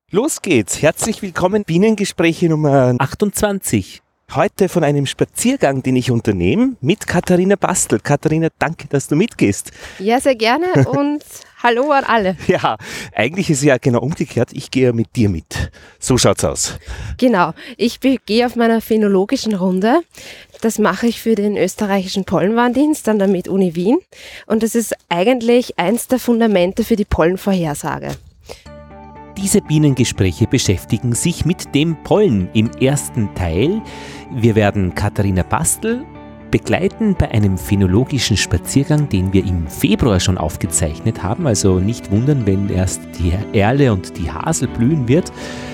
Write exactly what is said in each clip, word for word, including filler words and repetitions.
Los geht's. Herzlich willkommen, Bienengespräche Nummer achtundzwanzig. Heute von einem Spaziergang, den ich unternehme, mit Katharina Bastl. Katharina, danke, dass du mitgehst. Ja, sehr gerne und hallo an alle. Ja, eigentlich ist es ja genau umgekehrt. Ich gehe mit dir mit. So schaut's aus. Genau. Ich gehe auf meiner phänologischen Runde. Das mache ich für den österreichischen Pollenwarndienst an der MedUni Wien. Und das ist eigentlich eins der Fundamente für die Pollenvorhersage. Diese Bienengespräche beschäftigen sich mit dem Pollen im ersten Teil. Wir werden Katharina Bastl begleiten bei einem phänologischen Spaziergang, den wir im Februar schon aufgezeichnet haben. Also nicht wundern, wenn erst die Erle und die Hasel blühen wird.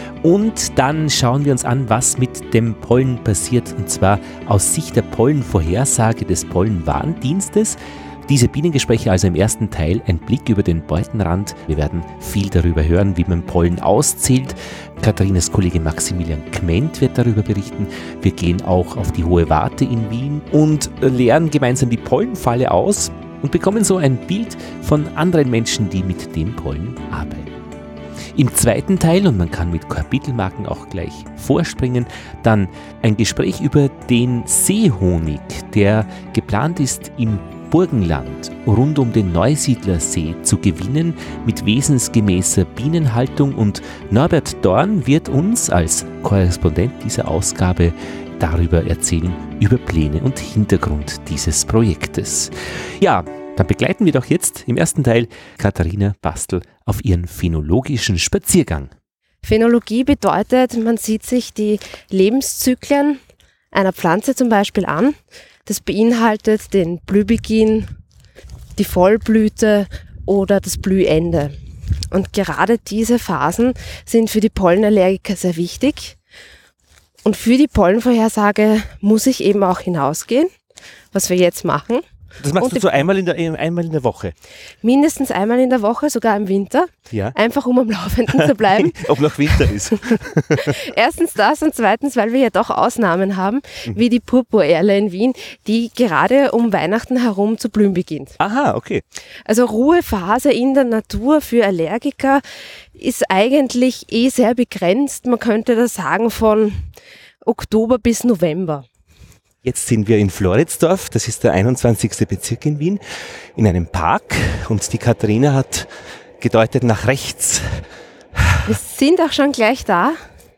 Und dann schauen wir uns an, was mit dem Pollen passiert, und zwar aus Sicht der Pollenvorhersage des Pollenwarndienstes. Diese Bienengespräche also im ersten Teil ein Blick über den Beutenrand. Wir werden viel darüber hören, wie man Pollen auszählt. Katharinas Kollege Maximilian Kment wird darüber berichten. Wir gehen auch auf die Hohe Warte in Wien und leeren gemeinsam die Pollenfalle aus und bekommen so ein Bild von anderen Menschen, die mit dem Pollen arbeiten. Im zweiten Teil, und man kann mit Kapitelmarken auch gleich vorspringen, dann ein Gespräch über den Seehonig, der geplant ist, im Burgenland rund um den Neusiedlersee zu gewinnen mit wesensgemäßer Bienenhaltung, und Norbert Dorn wird uns als Korrespondent dieser Ausgabe darüber erzählen, über Pläne und Hintergrund dieses Projektes. Ja, dann begleiten wir doch jetzt im ersten Teil Katharina Bastl auf ihren phänologischen Spaziergang. Phänologie bedeutet, man sieht sich die Lebenszyklen einer Pflanze zum Beispiel an. Das beinhaltet den Blühbeginn, die Vollblüte oder das Blühende. Und gerade diese Phasen sind für die Pollenallergiker sehr wichtig. Und für die Pollenvorhersage muss ich eben auch hinausgehen, was wir jetzt machen. Das machst du so einmal in, der, einmal in der Woche? Mindestens einmal in der Woche, sogar im Winter. Ja. Einfach um am Laufenden zu bleiben. Ob noch Winter ist. Erstens das und zweitens, weil wir ja doch Ausnahmen haben, mhm. wie die Purpurerle in Wien, die gerade um Weihnachten herum zu blühen beginnt. Aha, okay. Also Ruhephase in der Natur für Allergiker ist eigentlich eh sehr begrenzt. Man könnte das sagen von Oktober bis November. Jetzt sind wir in Floridsdorf, das ist der einundzwanzigste Bezirk in Wien, in einem Park, und die Katharina hat gedeutet nach rechts. Wir sind auch schon gleich da.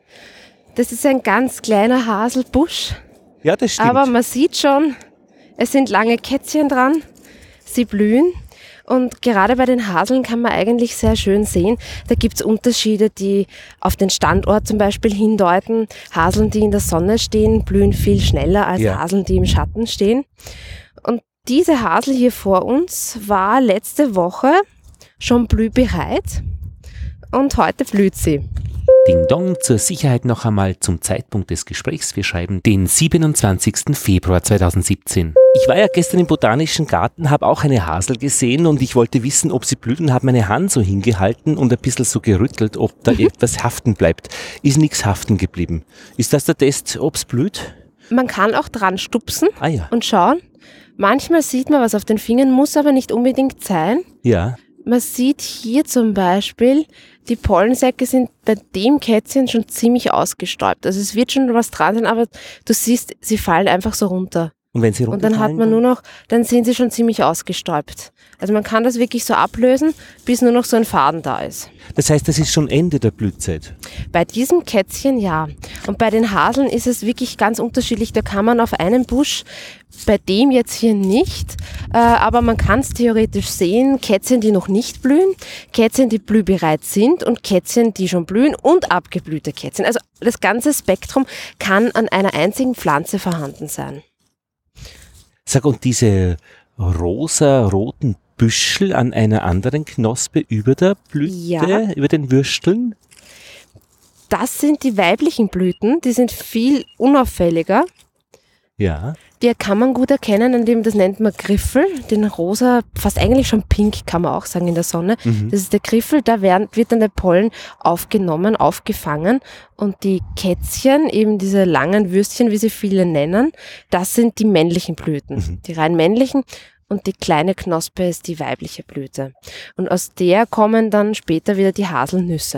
Das ist ein ganz kleiner Haselbusch. Ja, das stimmt. Aber man sieht schon, es sind lange Kätzchen dran, sie blühen. Und gerade bei den Haseln kann man eigentlich sehr schön sehen, da gibt es Unterschiede, die auf den Standort zum Beispiel hindeuten. Haseln, die in der Sonne stehen, blühen viel schneller als ja. Haseln, die im Schatten stehen. Und diese Hasel hier vor uns war letzte Woche schon blühbereit und heute blüht sie. Ding Dong, zur Sicherheit noch einmal zum Zeitpunkt des Gesprächs. Wir schreiben den siebenundzwanzigsten Februar zweitausendsiebzehn. Ich war ja gestern im Botanischen Garten, habe auch eine Hasel gesehen und ich wollte wissen, ob sie blüht, und habe meine Hand so hingehalten und ein bisschen so gerüttelt, ob da mhm. etwas haften bleibt. Ist nichts haften geblieben. Ist das der Test, ob es blüht? Man kann auch dran stupsen ah, ja. und schauen. Manchmal sieht man was auf den Fingern, muss aber nicht unbedingt sein. Ja. Man sieht hier zum Beispiel, die Pollensäcke sind bei dem Kätzchen schon ziemlich ausgestäubt. Also es wird schon was dran sein, aber du siehst, sie fallen einfach so runter. Und wenn sie runterfallen? Und dann hat man nur noch, dann sind sie schon ziemlich ausgestäubt. Also man kann das wirklich so ablösen, bis nur noch so ein Faden da ist. Das heißt, das ist schon Ende der Blütezeit? Bei diesem Kätzchen ja. Und bei den Haseln ist es wirklich ganz unterschiedlich. Da kann man auf einem Busch, bei dem jetzt hier nicht, äh, aber man kann es theoretisch sehen, Kätzchen, die noch nicht blühen, Kätzchen, die blühbereit sind und Kätzchen, die schon blühen, und abgeblühte Kätzchen. Also das ganze Spektrum kann an einer einzigen Pflanze vorhanden sein. Sag, und diese rosa-roten Büschel an einer anderen Knospe über der Blüte, ja. über den Würsteln? Das sind die weiblichen Blüten, die sind viel unauffälliger. Ja. Die kann man gut erkennen, indem, das nennt man Griffel, den rosa, fast eigentlich schon pink, kann man auch sagen, in der Sonne. Mhm. Das ist der Griffel, da werden, wird dann der Pollen aufgenommen, aufgefangen, und die Kätzchen, eben diese langen Würstchen, wie sie viele nennen, das sind die männlichen Blüten, mhm. die rein männlichen, und die kleine Knospe ist die weibliche Blüte. Und aus der kommen dann später wieder die Haselnüsse.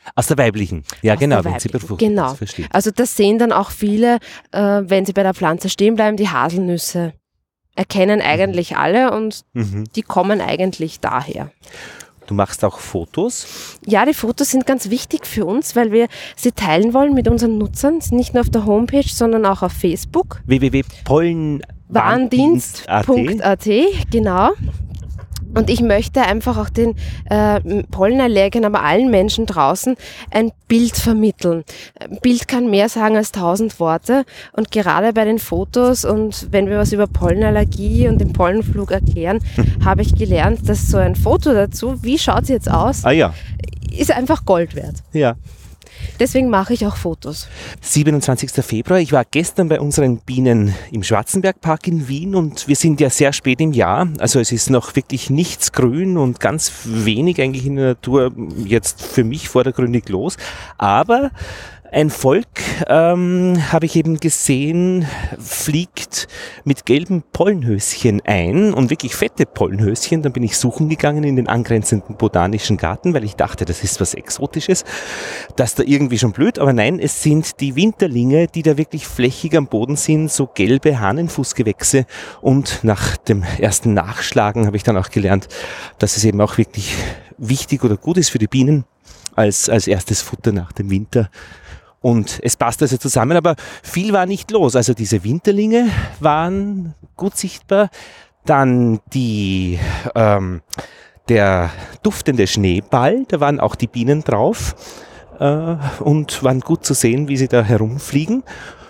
Aus der weiblichen, ja Aus genau, der wenn sie weiblichen, befruchtet genau. ist, verstehe. Also das sehen dann auch viele, äh, wenn sie bei der Pflanze stehen bleiben, die Haselnüsse erkennen eigentlich alle und Mhm. die kommen eigentlich daher. Du machst auch Fotos? Ja, die Fotos sind ganz wichtig für uns, weil wir sie teilen wollen mit unseren Nutzern, nicht nur auf der Homepage, sondern auch auf Facebook. w w w punkt pollenwarndienst Warndienst punkt a t, genau. Und ich möchte einfach auch den äh, Pollenallergikern, aber allen Menschen draußen ein Bild vermitteln. Ein Bild kann mehr sagen als tausend Worte. Und gerade bei den Fotos und wenn wir was über Pollenallergie und den Pollenflug erklären, habe ich gelernt, dass so ein Foto dazu, wie schaut es jetzt aus, Ah ja, ist einfach Gold wert. ja. Deswegen mache ich auch Fotos. siebenundzwanzigster Februar, ich war gestern bei unseren Bienen im Schwarzenbergpark in Wien und wir sind ja sehr spät im Jahr, also es ist noch wirklich nichts grün und ganz wenig eigentlich in der Natur jetzt für mich vordergründig los, aber ein Volk, ähm, habe ich eben gesehen, fliegt mit gelben Pollenhöschen ein und wirklich fette Pollenhöschen. Dann bin ich suchen gegangen in den angrenzenden botanischen Garten, weil ich dachte, das ist was Exotisches. Das da irgendwie schon blöd, aber nein, es sind die Winterlinge, die da wirklich flächig am Boden sind, so gelbe Hahnenfußgewächse. Und nach dem ersten Nachschlagen habe ich dann auch gelernt, dass es eben auch wirklich wichtig oder gut ist für die Bienen als, als erstes Futter nach dem Winter. Und es passt also zusammen, aber viel war nicht los. Also diese Winterlinge waren gut sichtbar. Dann die, ähm, der duftende Schneeball, da waren auch die Bienen drauf äh, und waren gut zu sehen, wie sie da herumfliegen.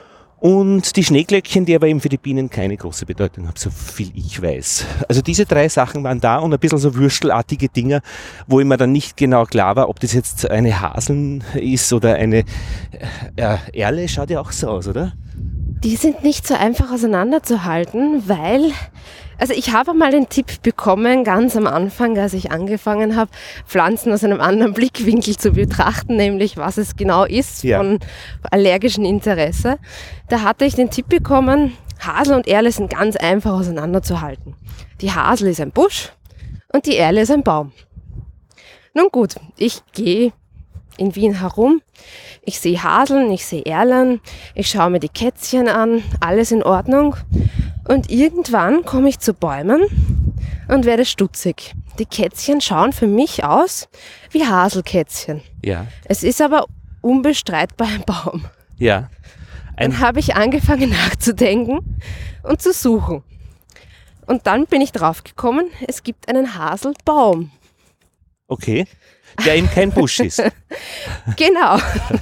Und die Schneeglöckchen, die aber eben für die Bienen keine große Bedeutung haben, so viel ich weiß. Also diese drei Sachen waren da und ein bisschen so würstelartige Dinger, wo immer dann nicht genau klar war, ob das jetzt eine Haseln ist oder eine äh, Erle, schaut ja auch so aus, oder? Die sind nicht so einfach auseinanderzuhalten, weil, also ich habe mal den Tipp bekommen, ganz am Anfang, als ich angefangen habe, Pflanzen aus einem anderen Blickwinkel zu betrachten, nämlich was es genau ist Ja. von allergischem Interesse. Da hatte ich den Tipp bekommen, Hasel und Erle sind ganz einfach auseinanderzuhalten. Die Hasel ist ein Busch und die Erle ist ein Baum. Nun gut, ich gehe in Wien herum. Ich sehe Haseln, ich sehe Erlen, ich schaue mir die Kätzchen an, alles in Ordnung. Und irgendwann komme ich zu Bäumen und werde stutzig. Die Kätzchen schauen für mich aus wie Haselkätzchen. Ja. Es ist aber unbestreitbar ein Baum. Ja. Ein Dann habe ich angefangen nachzudenken und zu suchen. Und dann bin ich draufgekommen, es gibt einen Haselbaum. Okay. Der eben kein Busch ist. Genau.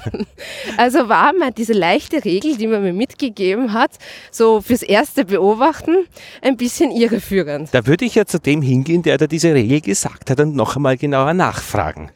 Also war mal diese leichte Regel, die man mir mitgegeben hat, so fürs erste Beobachten, ein bisschen irreführend. Da würde ich ja zu dem hingehen, der da diese Regel gesagt hat und noch einmal genauer nachfragen.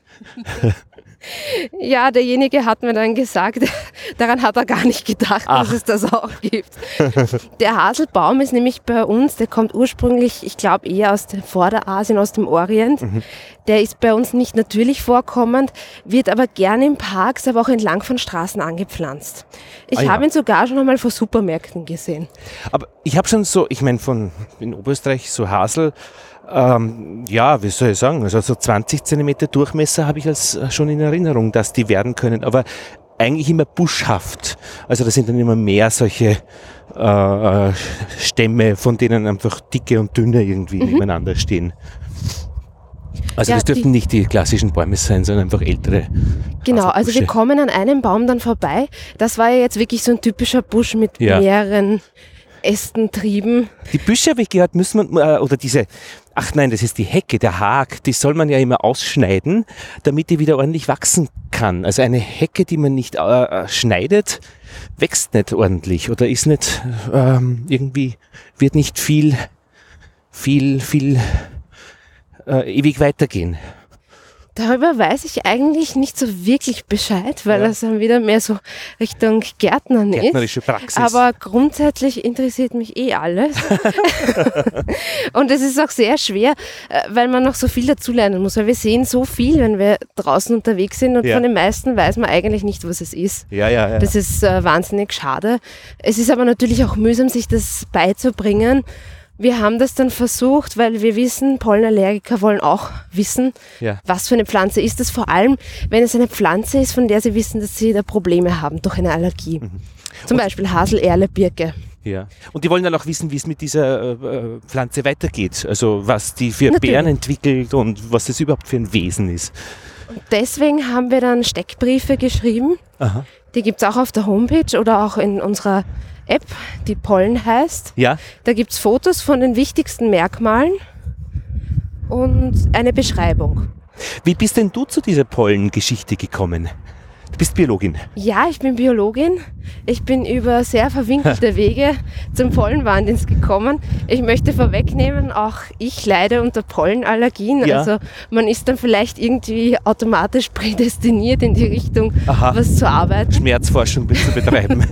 Ja, derjenige hat mir dann gesagt, daran hat er gar nicht gedacht, Ach. dass es das auch gibt. Der Haselbaum ist nämlich bei uns, der kommt ursprünglich, ich glaube eher aus dem Vorderasien, aus dem Orient. Mhm. Der ist bei uns nicht natürlich vorkommend, wird aber gerne in Parks, aber auch entlang von Straßen angepflanzt. Ich Ah, ja. habe ihn sogar schon einmal vor Supermärkten gesehen. Aber ich habe schon so, ich meine von in Oberösterreich so Hasel, ähm, ja, wie soll ich sagen, also so zwanzig Zentimeter Durchmesser habe ich als äh, schon in Erinnerung, dass die werden können, aber eigentlich immer buschhaft. Also das sind dann immer mehr solche äh, Stämme, von denen einfach dicke und dünne irgendwie mhm. nebeneinander stehen. Also ja, das dürften nicht die klassischen Bäume sein, sondern einfach ältere. Genau, also wir Haselbüsche. kommen an einem Baum dann vorbei. Das war ja jetzt wirklich so ein typischer Busch mit Ja. mehreren Ästen, Trieben. Die Büsche, habe ich gehört, muss man, äh, oder diese, ach nein, das ist die Hecke, der Hag, die soll man ja immer ausschneiden, damit die wieder ordentlich wachsen kann. Also eine Hecke, die man nicht äh, schneidet, wächst nicht ordentlich oder ist nicht, ähm, irgendwie, wird nicht viel, viel, viel äh, ewig weitergehen. Darüber weiß ich eigentlich nicht so wirklich Bescheid, weil Ja. das dann wieder mehr so Richtung Gärtnern ist. Gärtnerische Praxis. Aber grundsätzlich interessiert mich eh alles. Und es ist auch sehr schwer, äh, weil man noch so viel dazulernen muss. Weil wir sehen so viel, wenn wir draußen unterwegs sind und Ja. von den meisten weiß man eigentlich nicht, was es ist. ja, ja, ja. Das ist äh, wahnsinnig schade. Es ist aber natürlich auch mühsam, sich das beizubringen. Wir haben das dann versucht, weil wir wissen, Pollenallergiker wollen auch wissen, ja. was für eine Pflanze ist es. Vor allem, wenn es eine Pflanze ist, von der sie wissen, dass sie da Probleme haben durch eine Allergie. Mhm. Zum und Beispiel Hasel, Erle, Birke. Ja. Und die wollen dann auch wissen, wie es mit dieser äh, Pflanze weitergeht. Also was die für Natürlich. Beeren entwickelt und was das überhaupt für ein Wesen ist. Und deswegen haben wir dann Steckbriefe geschrieben. Aha. Die gibt es auch auf der Homepage oder auch in unserer App, die Pollen heißt. Ja. Da gibt es Fotos von den wichtigsten Merkmalen und eine Beschreibung. Wie bist denn du zu dieser Pollengeschichte gekommen? Du bist Biologin. Ja, ich bin Biologin. Ich bin über sehr verwinkelte Wege zum Pollenwarndienst gekommen. Ich möchte vorwegnehmen, auch ich leide unter Pollenallergien. Ja. Also man ist dann vielleicht irgendwie automatisch prädestiniert in die Richtung, Aha. was zu arbeiten. Schmerzforschung zu betreiben.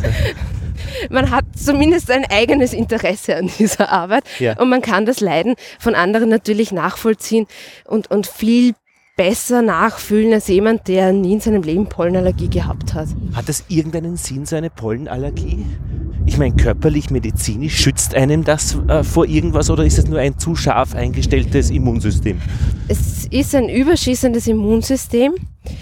Man hat zumindest ein eigenes Interesse an dieser Arbeit ja. und man kann das Leiden von anderen natürlich nachvollziehen und, und viel besser nachfühlen als jemand, der nie in seinem Leben Pollenallergie gehabt hat. Hat das irgendeinen Sinn, so eine Pollenallergie? Ich meine, körperlich, medizinisch, schützt einem das äh, vor irgendwas oder ist es nur ein zu scharf eingestelltes Immunsystem? Es ist ein überschießendes Immunsystem.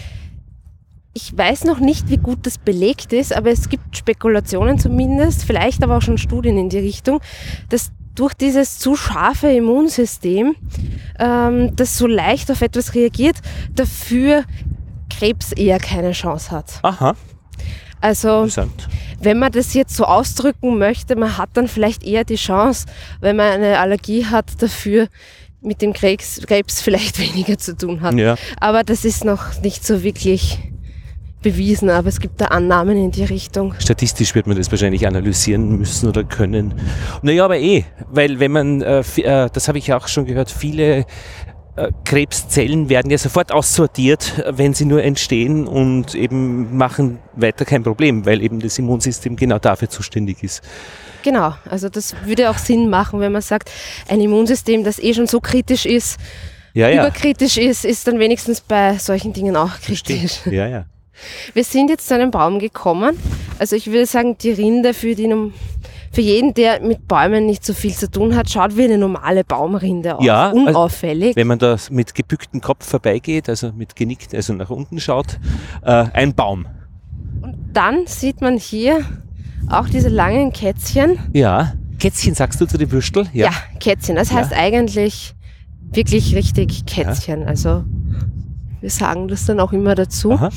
Ich weiß noch nicht, wie gut das belegt ist, aber es gibt Spekulationen zumindest, vielleicht aber auch schon Studien in die Richtung, dass durch dieses zu scharfe Immunsystem, ähm, das so leicht auf etwas reagiert, dafür Krebs eher keine Chance hat. Aha. Also, wenn man das jetzt so ausdrücken möchte, man hat dann vielleicht eher die Chance, wenn man eine Allergie hat, dafür mit dem Krebs, Krebs vielleicht weniger zu tun hat. Ja. Aber das ist noch nicht so wirklich bewiesen, aber es gibt da Annahmen in die Richtung. Statistisch wird man das wahrscheinlich analysieren müssen oder können. Naja, aber eh, weil wenn man, äh, f- äh, das habe ich auch schon gehört, viele äh, Krebszellen werden ja sofort aussortiert, wenn sie nur entstehen und eben machen weiter kein Problem, weil eben das Immunsystem genau dafür zuständig ist. Genau, also das würde auch Sinn machen, wenn man sagt, ein Immunsystem, das eh schon so kritisch ist, ja, ja. überkritisch ist, ist dann wenigstens bei solchen Dingen auch kritisch. Verstehe. Ja, ja. Wir sind jetzt zu einem Baum gekommen. Also ich würde sagen, die Rinde für, die, für jeden, der mit Bäumen nicht so viel zu tun hat, schaut wie eine normale Baumrinde aus. Ja, unauffällig. Also, wenn man da mit gebücktem Kopf vorbeigeht, also mit genickt, also nach unten schaut, äh, ein Baum. Und dann sieht man hier auch diese langen Kätzchen. Ja, Kätzchen sagst du zu den Würstel? Ja, ja Kätzchen. Das heißt ja. eigentlich wirklich richtig Kätzchen. Ja. Also wir sagen das dann auch immer dazu. Aha.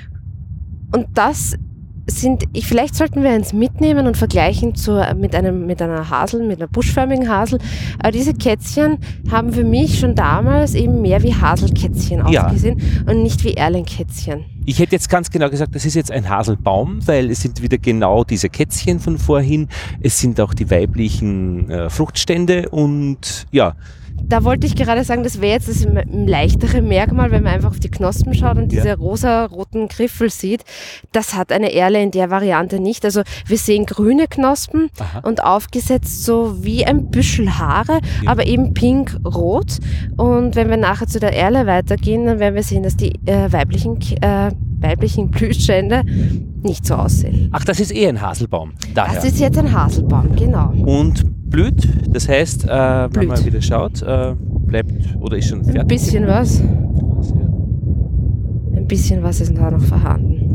Und das sind, ich, vielleicht sollten wir eins mitnehmen und vergleichen zu, mit, einem, mit einer Hasel, mit einer buschförmigen Hasel. Aber diese Kätzchen haben für mich schon damals eben mehr wie Haselkätzchen ja. ausgesehen und nicht wie Erlenkätzchen. Ich hätte jetzt ganz genau gesagt, das ist jetzt ein Haselbaum, weil es sind wieder genau diese Kätzchen von vorhin. Es sind auch die weiblichen äh, Fruchtstände und ja. Da wollte ich gerade sagen, das wäre jetzt das leichtere Merkmal, wenn man einfach auf die Knospen schaut und diese ja. rosa-roten Griffel sieht. Das hat eine Erle in der Variante nicht. Also wir sehen grüne Knospen Aha. und aufgesetzt so wie ein Büschel Haare, ja. aber eben pink-rot. Und wenn wir nachher zu der Erle weitergehen, dann werden wir sehen, dass die äh, weiblichen, äh, weiblichen Blühstände nicht so aussehen. Ach, das ist eh ein Haselbaum. Daher. Das ist jetzt ein Haselbaum, genau. Und blüht, das heißt, äh, blüht. Wenn man wieder schaut, äh, bleibt oder ist schon fertig. Ein bisschen was. Ein bisschen was ist da noch vorhanden.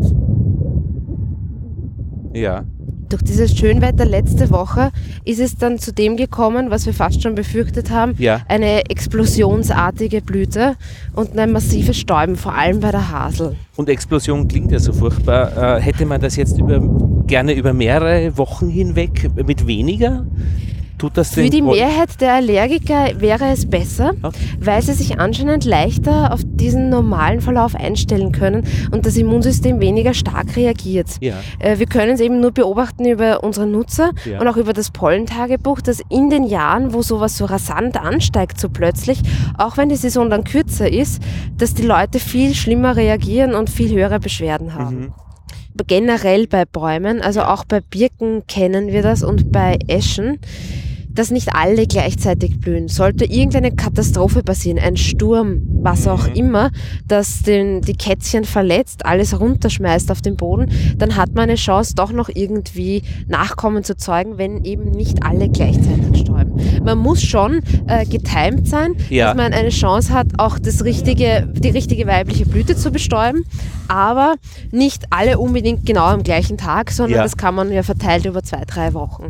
Ja. Durch dieses Schönwetter letzte Woche ist es dann zu dem gekommen, was wir fast schon befürchtet haben, ja. eine explosionsartige Blüte und ein massives Stäuben, vor allem bei der Hasel. Und Explosion klingt ja so furchtbar. Äh, hätte man das jetzt über, gerne über mehrere Wochen hinweg mit weniger? Tut das Für die Mehrheit der Allergiker wäre es besser, okay. weil sie sich anscheinend leichter auf diesen normalen Verlauf einstellen können und das Immunsystem weniger stark reagiert. Ja. Wir können es eben nur beobachten über unsere Nutzer ja. und auch über das Pollentagebuch, dass in den Jahren, wo sowas so rasant ansteigt, so plötzlich, auch wenn die Saison dann kürzer ist, dass die Leute viel schlimmer reagieren und viel höhere Beschwerden haben. Mhm. Generell bei Bäumen, also auch bei Birken kennen wir das und bei Eschen, dass nicht alle gleichzeitig blühen. Sollte irgendeine Katastrophe passieren, ein Sturm, was auch Mhm. immer, das den, die Kätzchen verletzt, alles runterschmeißt auf den Boden, dann hat man eine Chance, doch noch irgendwie Nachkommen zu zeugen, wenn eben nicht alle gleichzeitig stäuben. Man muss schon äh, getimed sein, Ja. dass man eine Chance hat, auch das richtige, die richtige weibliche Blüte zu bestäuben, aber nicht alle unbedingt genau am gleichen Tag, sondern Ja. das kann man ja verteilt über zwei, drei Wochen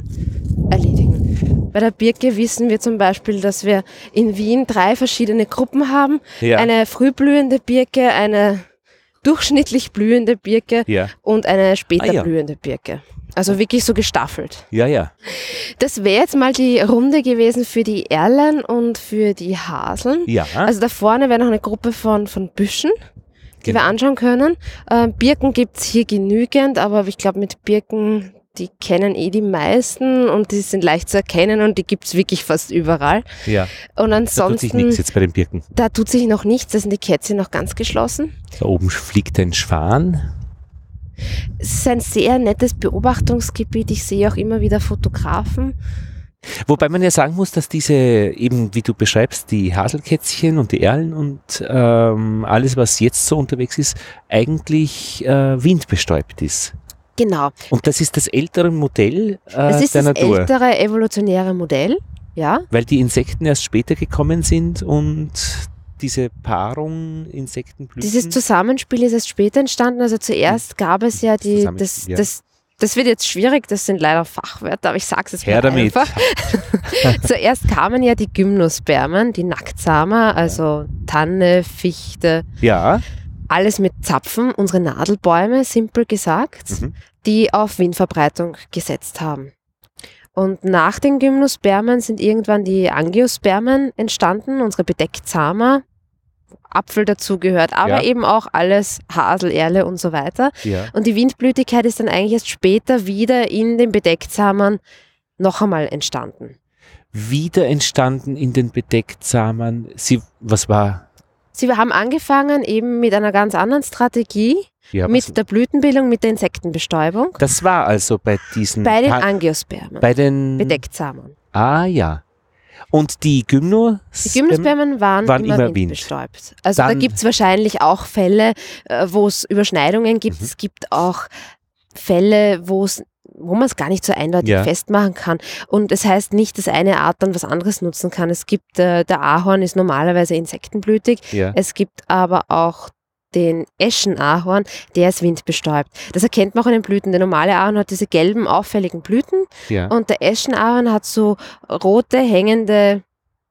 erledigen. Bei der Birke wissen wir zum Beispiel, dass wir in Wien drei verschiedene Gruppen haben. Ja. Eine frühblühende Birke, eine durchschnittlich blühende Birke Ja. und eine später Ah, ja. blühende Birke. Also wirklich so gestaffelt. Ja, ja. Das wäre jetzt mal die Runde gewesen für die Erlen und für die Haseln. Ja. Also da vorne wäre noch eine Gruppe von, von Büschen, die Genau. wir anschauen können. Ähm, Birken gibt's hier genügend, aber ich glaube mit Birken, die kennen eh die meisten und die sind leicht zu erkennen und die gibt's wirklich fast überall. ja. Und Da tut sich ansonsten, nichts jetzt bei den Birken. da tut sich noch nichts, da sind die Kätzchen noch ganz geschlossen. Da oben fliegt ein Schwan. Es ist ein sehr nettes Beobachtungsgebiet. Ich sehe auch immer wieder Fotografen. Wobei man ja sagen muss, dass diese, eben wie du beschreibst, die Haselkätzchen und die Erlen und ähm, alles, was jetzt so unterwegs ist, eigentlich äh, windbestäubt ist. Genau. Und das ist das ältere Modell äh, Das ist der das Natur, ältere evolutionäre Modell. Ja. weil die Insekten erst später gekommen sind und diese Paarung Insektenblüten. Dieses Zusammenspiel ist erst später entstanden. Also zuerst gab es ja die, das, Zusammenspiel, ja. das, das wird jetzt schwierig, das sind leider Fachwörter, aber ich sage es jetzt Her mal damit. einfach. Zuerst kamen ja die Gymnospermen, die Nacktsamer, also Tanne, Fichte, Ja, alles mit Zapfen, unsere Nadelbäume, simpel gesagt, Mhm. die auf Windverbreitung gesetzt haben. Und nach den Gymnospermen sind irgendwann die Angiospermen entstanden, unsere Bedecktsamer, Apfel dazugehört, aber Ja. eben auch alles Hasel, Erle und so weiter. ja. Und die Windblütigkeit ist dann eigentlich erst später wieder in den Bedecksamern noch einmal entstanden. Wieder entstanden in den Bedecktsamern. Sie, was war? Sie haben angefangen eben mit einer ganz anderen Strategie, Ja, was, mit der Blütenbildung, mit der Insektenbestäubung, das war also bei diesen. bei den Pa- Angiospermen, bei den. Bedecksamern. Ah ja. Und die Gymnos. Die Gymnospermen waren, waren immer, immer Wind. windbestäubt. Also da Dann- gibt es wahrscheinlich auch Fälle, äh, wo es Überschneidungen gibt. Mhm. Es gibt auch Fälle, wo es wo man es gar nicht so eindeutig Ja. festmachen kann. Und es heißt nicht, dass eine Art dann was anderes nutzen kann. Es gibt, äh, der Ahorn ist normalerweise insektenblütig. Ja. Es gibt aber auch den Eschenahorn, der ist windbestäubt. Das erkennt man auch an den Blüten. Der normale Ahorn hat diese gelben, auffälligen Blüten ja. und der Eschenahorn hat so rote, hängende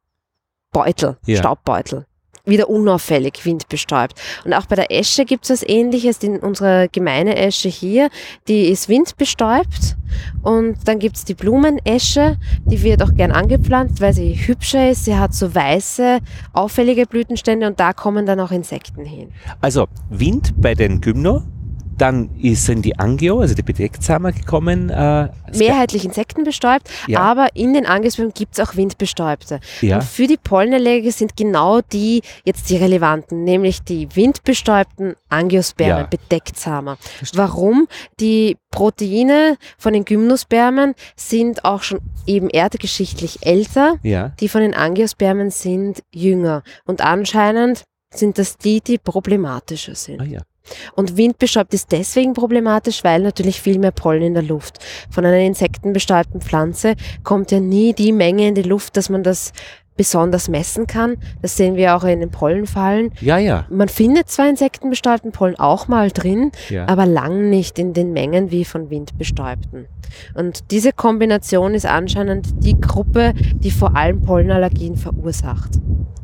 Beutel, Ja. Staubbeutel. Wieder unauffällig, windbestäubt. Und auch bei der Esche gibt es was Ähnliches. In unserer gemeine Esche hier, die ist windbestäubt. Und dann gibt es die Blumenesche, die wird auch gern angepflanzt, weil sie hübscher ist. Sie hat so weiße, auffällige Blütenstände und da kommen dann auch Insekten hin. Also Wind bei den Gymno, dann ist- sind die Angio, also die Bedecktsamer gekommen. Äh, Mehrheitlich insektenbestäubt, Ja. aber in den Angiospermen gibt es auch windbestäubte. Ja. Und für die Pollenallergiker sind genau die jetzt die relevanten, nämlich die windbestäubten Angiospermen, Ja. Bedecktsamer. Warum? Die Proteine von den Gymnospermen sind auch schon eben erdgeschichtlich älter, Ja. die von den Angiospermen sind jünger. Und anscheinend sind das die, die problematischer sind. Ah, ja. Und windbestäubt ist deswegen problematisch, weil natürlich viel mehr Pollen in der Luft. Von einer insektenbestäubten Pflanze kommt ja nie die Menge in die Luft, dass man das besonders messen kann. Das sehen wir auch in den Pollenfallen. Ja, ja. Man findet zwar insektenbestäubten Pollen auch mal drin, ja. aber lang nicht in den Mengen wie von windbestäubten. Und diese Kombination ist anscheinend die Gruppe, die vor allem Pollenallergien verursacht.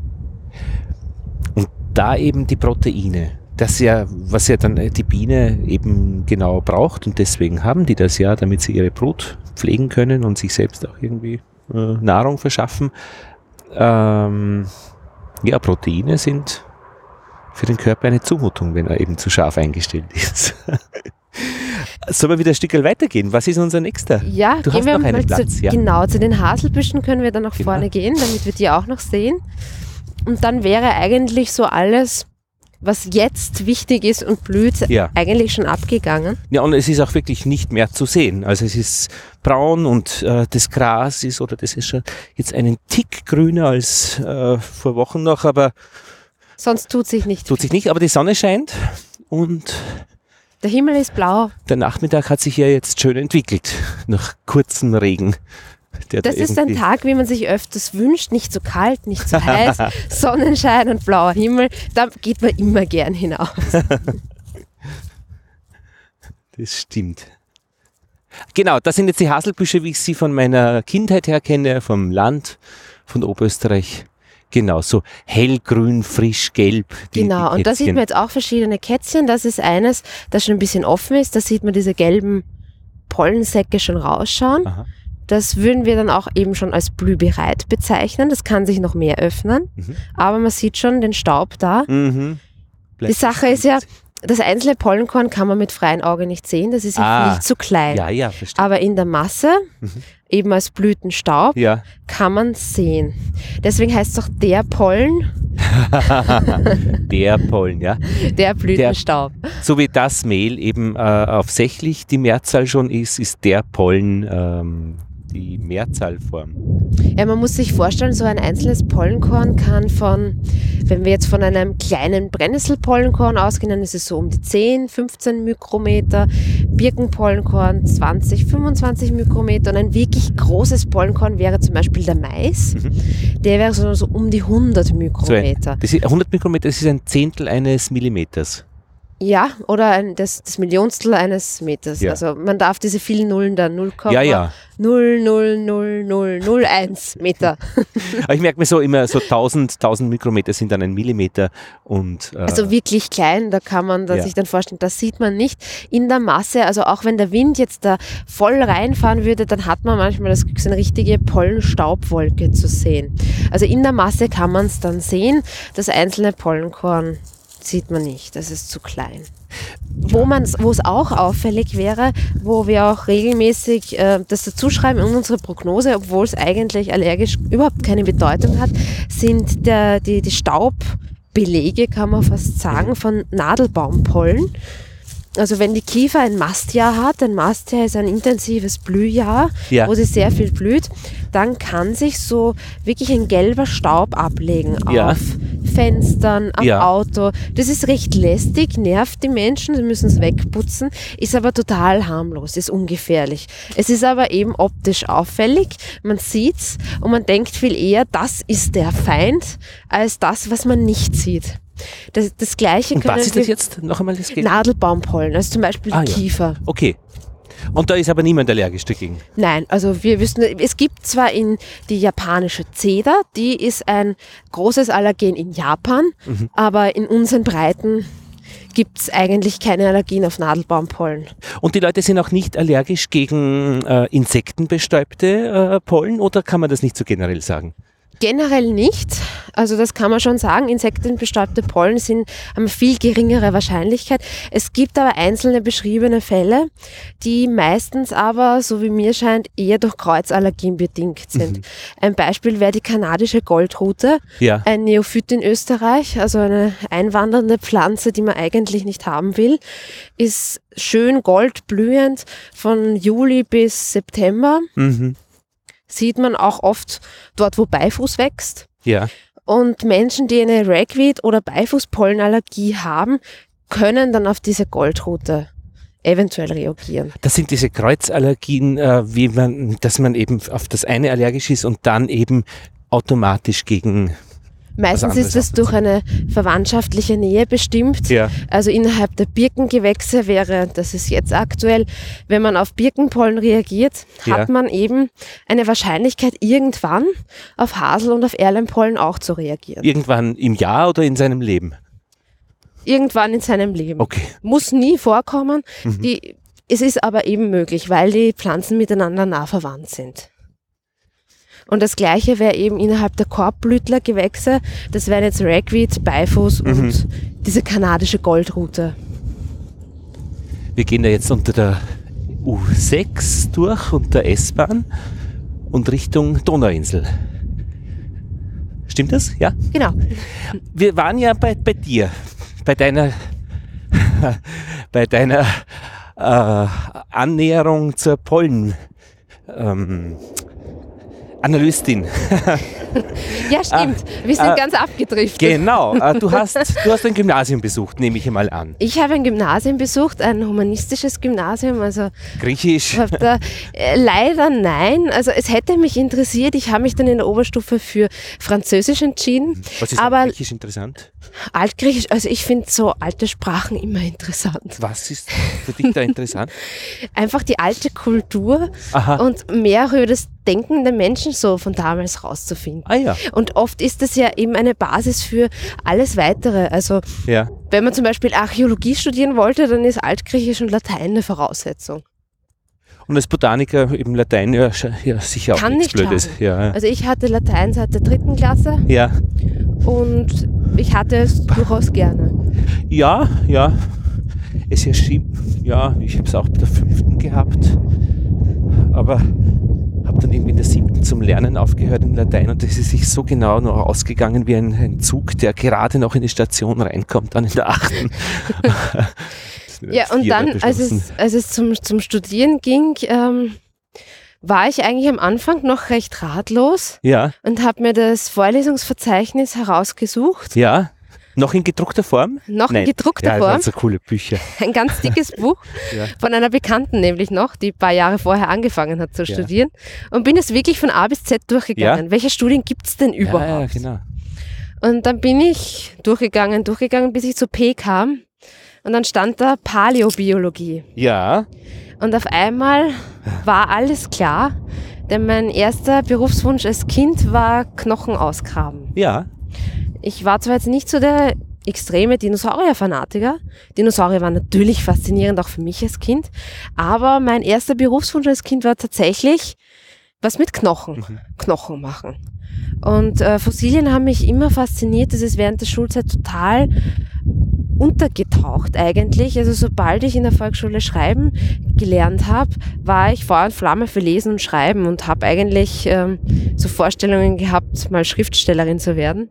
Und da eben die Proteine. Das ja, was ja dann die Biene eben genau braucht und deswegen haben die das ja, damit sie ihre Brut pflegen können und sich selbst auch irgendwie äh, Nahrung verschaffen. Ähm, ja, Proteine sind für den Körper eine Zumutung, wenn er eben zu scharf eingestellt ist. Sollen wir wieder ein Stück weitergehen? Was ist unser nächster? Ja, Du gehen hast wir noch einen mal Platz, zu, ja. genau, zu den Haselbüschen können wir dann nach Genau. vorne gehen, damit wir die auch noch sehen. Und dann wäre eigentlich so alles, was jetzt wichtig ist und blüht, ja. eigentlich schon abgegangen. Ja, und es ist auch wirklich nicht mehr zu sehen. Also es ist braun und äh, das Gras ist, oder das ist schon jetzt einen Tick grüner als äh, vor Wochen noch, aber sonst tut sich nicht. Tut sich nicht, aber die Sonne scheint und der Himmel ist blau. Der Nachmittag hat sich ja jetzt schön entwickelt, nach kurzem Regen. Der das da ist ein Tag, wie man sich öfters wünscht, nicht so kalt, nicht so heiß, Sonnenschein und blauer Himmel, da geht man immer gern hinaus. Das stimmt. Genau, das sind jetzt die Haselbüsche, wie ich sie von meiner Kindheit her kenne, vom Land, von Oberösterreich. Genau, so hellgrün, frisch, gelb. Die, genau, die und da sieht man jetzt auch verschiedene Kätzchen. Das ist eines, das schon ein bisschen offen ist. Da sieht man diese gelben Pollensäcke schon rausschauen. Aha. Das würden wir dann auch eben schon als blühbereit bezeichnen. Das kann sich noch mehr öffnen, mhm. aber man sieht schon den Staub da. Mhm. Die Sache ist ja, das einzelne Pollenkorn kann man mit freiem Auge nicht sehen, das ist ah. nicht zu klein. Ja, ja, verstehe. Aber in der Masse, mhm. eben als Blütenstaub, ja. kann man sehen. Deswegen heißt es auch der Pollen. Der Pollen, ja. Der Blütenstaub. Der, so wie das Mehl eben äh, aufsächlich die Mehrzahl schon ist, ist der Pollen ähm, die Mehrzahlform. Ja, man muss sich vorstellen, so ein einzelnes Pollenkorn kann von, wenn wir jetzt von einem kleinen Brennnesselpollenkorn ausgehen, dann ist es so um die zehn, fünfzehn Mikrometer, Birkenpollenkorn zwanzig, fünfundzwanzig Mikrometer und ein wirklich großes Pollenkorn wäre zum Beispiel der Mais, mhm. der wäre so, so um die hundert Mikrometer. So, das ist, hundert Mikrometer, das ist ein Zehntel eines Millimeters. Ja, oder ein, das, das Millionstel eines Meters. Ja. Also man darf diese vielen Nullen da null Komma null null null null null eins Meter. Aber ich merke mir so immer, so tausend, tausend Mikrometer sind dann ein Millimeter. Und, äh, also wirklich klein, da kann man da ja. sich dann vorstellen, das sieht man nicht in der Masse. Also auch wenn der Wind jetzt da voll reinfahren würde, dann hat man manchmal das Glück, so eine richtige Pollenstaubwolke zu sehen. Also in der Masse kann man es dann sehen, das einzelne Pollenkorn sieht man nicht, das ist zu klein. Wo man, wo es auch auffällig wäre, wo wir auch regelmäßig äh, das dazuschreiben in unsere Prognose, obwohl es eigentlich allergisch überhaupt keine Bedeutung hat, sind der, die, die Staubbelege, kann man fast sagen, von Nadelbaumpollen. Also wenn die Kiefer ein Mastjahr hat, ein Mastjahr ist ein intensives Blühjahr, ja. wo sie sehr viel blüht, dann kann sich so wirklich ein gelber Staub ablegen ja. auf Fenstern, am ja. Auto. Das ist recht lästig, nervt die Menschen, sie müssen es wegputzen, ist aber total harmlos, ist ungefährlich. Es ist aber eben optisch auffällig, man sieht's und man denkt viel eher, das ist der Feind, als das, was man nicht sieht. Das, das Gleiche und können was ist das jetzt? Noch einmal das geht? Nadelbaumpollen, also zum Beispiel ah, die ja. Kiefer. Okay. Und da ist aber niemand allergisch dagegen? Nein, also wir wissen, es gibt zwar in die japanische Zeder, die ist ein großes Allergen in Japan, mhm. aber in unseren Breiten gibt es eigentlich keine Allergien auf Nadelbaumpollen. Und die Leute sind auch nicht allergisch gegen äh, insektenbestäubte äh, Pollen oder kann man das nicht so generell sagen? Generell nicht. Also das kann man schon sagen. Insektenbestäubte Pollen sind, haben eine viel geringere Wahrscheinlichkeit. Es gibt aber einzelne beschriebene Fälle, die meistens aber, so wie mir scheint, eher durch Kreuzallergien bedingt sind. Mhm. Ein Beispiel wäre die kanadische Goldrute, ja. ein Neophyt in Österreich, also eine einwandernde Pflanze, die man eigentlich nicht haben will, ist schön goldblühend von Juli bis September. Mhm. Sieht man auch oft dort, wo Beifuß wächst. Ja. Und Menschen, die eine Ragweed- oder Beifußpollenallergie haben, können dann auf diese Goldrute eventuell reagieren. Das sind diese Kreuzallergien, äh, wie man, dass man eben auf das eine allergisch ist und dann eben automatisch gegen... Meistens ist es durch eine verwandtschaftliche Nähe bestimmt. Ja. Also innerhalb der Birkengewächse wäre, das ist jetzt aktuell, wenn man auf Birkenpollen reagiert, ja. hat man eben eine Wahrscheinlichkeit, irgendwann auf Hasel- und auf Erlenpollen auch zu reagieren. Irgendwann im Jahr oder in seinem Leben? Irgendwann in seinem Leben. Okay. Muss nie vorkommen. Mhm. Die, es ist aber eben möglich, weil die Pflanzen miteinander nah verwandt sind. Und das Gleiche wäre eben innerhalb der Korbblütlergewächse, das wären jetzt Ragweed, Beifuß mhm. und diese kanadische Goldrute. Wir gehen da jetzt unter der U sechs durch und der S-Bahn und Richtung Donauinsel. Stimmt das? Ja? Genau. Wir waren ja bei, bei dir. bei deiner, bei deiner äh, Annäherung zur Pollen ähm, Analystin. Ja, stimmt. Ah, Wir sind ah, ganz abgedriftet. Genau. Äh, du, hast, du hast ein Gymnasium besucht, nehme ich mal an. Ich habe ein Gymnasium besucht, ein humanistisches Gymnasium. Also Griechisch? hab da, äh, leider nein. Also es hätte mich interessiert. Ich habe mich dann in der Oberstufe für Französisch entschieden. Was ist aber Griechisch interessant? Altgriechisch, also ich finde so alte Sprachen immer interessant. Was ist für dich da interessant? Einfach die alte Kultur Aha. und mehr über das Denken der Menschen so von damals rauszufinden. Ah ja. Und oft ist das ja eben eine Basis für alles Weitere. Also Ja. wenn man zum Beispiel Archäologie studieren wollte, dann ist Altgriechisch und Latein eine Voraussetzung. Und als Botaniker eben Latein ja, sch- ja sicher auch Kann nichts nicht Blödes. Ja, ja. Also ich hatte Latein seit der dritten Klasse ja. und ich hatte es durchaus gerne. Ja, ja. Es erschien, ja, ich habe es auch bei der fünften gehabt, aber habe dann irgendwie in der siebten zum Lernen aufgehört in Latein und das ist sich so genau noch ausgegangen wie ein, ein Zug, der gerade noch in die Station reinkommt, dann in der achten. Ja, und dann, als es, als es zum, zum Studieren ging, ähm, war ich eigentlich am Anfang noch recht ratlos Ja, und habe mir das Vorlesungsverzeichnis herausgesucht. ja. Noch in gedruckter Form? Noch Nein. in gedruckter Ja, Form. das sind so coole Bücher. Ein ganz dickes Buch Ja. von einer Bekannten nämlich noch, die ein paar Jahre vorher angefangen hat zu Ja. studieren. Und bin es wirklich von A bis Z durchgegangen. Ja. Welche Studien gibt es denn überhaupt? Ja, ja, genau. Und dann bin ich durchgegangen, durchgegangen, bis ich zu P kam. Und dann stand da Paläobiologie. Ja, Und auf einmal war alles klar, denn mein erster Berufswunsch als Kind war Knochen ausgraben. ja. Ich war zwar jetzt nicht so der extreme Dinosaurier-Fanatiker. Dinosaurier waren natürlich faszinierend, auch für mich als Kind. Aber mein erster Berufswunsch als Kind war tatsächlich was mit Knochen. Mhm. Knochen machen. Und äh, Fossilien haben mich immer fasziniert. Das ist während der Schulzeit total untergetaucht eigentlich. Also sobald ich in der Volksschule schreiben gelernt habe, war ich Feuer und Flamme für Lesen und Schreiben und habe eigentlich ähm, so Vorstellungen gehabt, mal Schriftstellerin zu werden.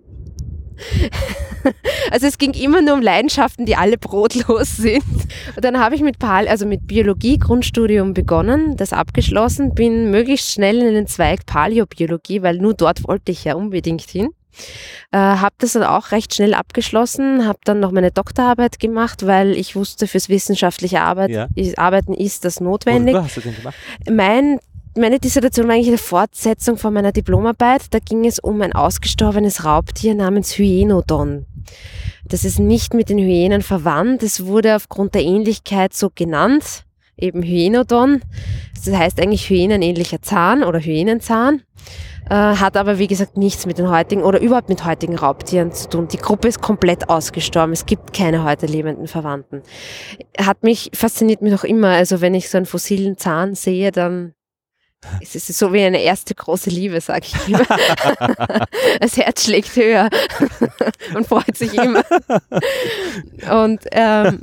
Also es ging immer nur um Leidenschaften, die alle brotlos sind. Und dann habe ich mit Pal- also mit Biologie Grundstudium begonnen, das abgeschlossen, bin möglichst schnell in den Zweig Paläobiologie, weil nur dort wollte ich ja unbedingt hin. Äh, habe das dann auch recht schnell abgeschlossen, habe dann noch meine Doktorarbeit gemacht, weil ich wusste, fürs wissenschaftliche Arbeit, Ja. ist, Arbeiten ist das notwendig. Worüber hast du denn gemacht? Mein Meine Dissertation war eigentlich eine Fortsetzung von meiner Diplomarbeit. Da ging es um ein ausgestorbenes Raubtier namens Hyenodon. Das ist nicht mit den Hyänen verwandt. Es wurde aufgrund der Ähnlichkeit so genannt, eben Hyenodon. Das heißt eigentlich hyänenähnlicher Zahn oder Hyänenzahn. Äh, hat aber wie gesagt nichts mit den heutigen oder überhaupt mit heutigen Raubtieren zu tun. Die Gruppe ist komplett ausgestorben. Es gibt keine heute lebenden Verwandten. Hat mich, fasziniert mich noch immer. Also wenn ich so einen fossilen Zahn sehe, dann es ist so wie eine erste große Liebe, sag ich immer. Das Herz schlägt höher und freut sich immer. Und ähm,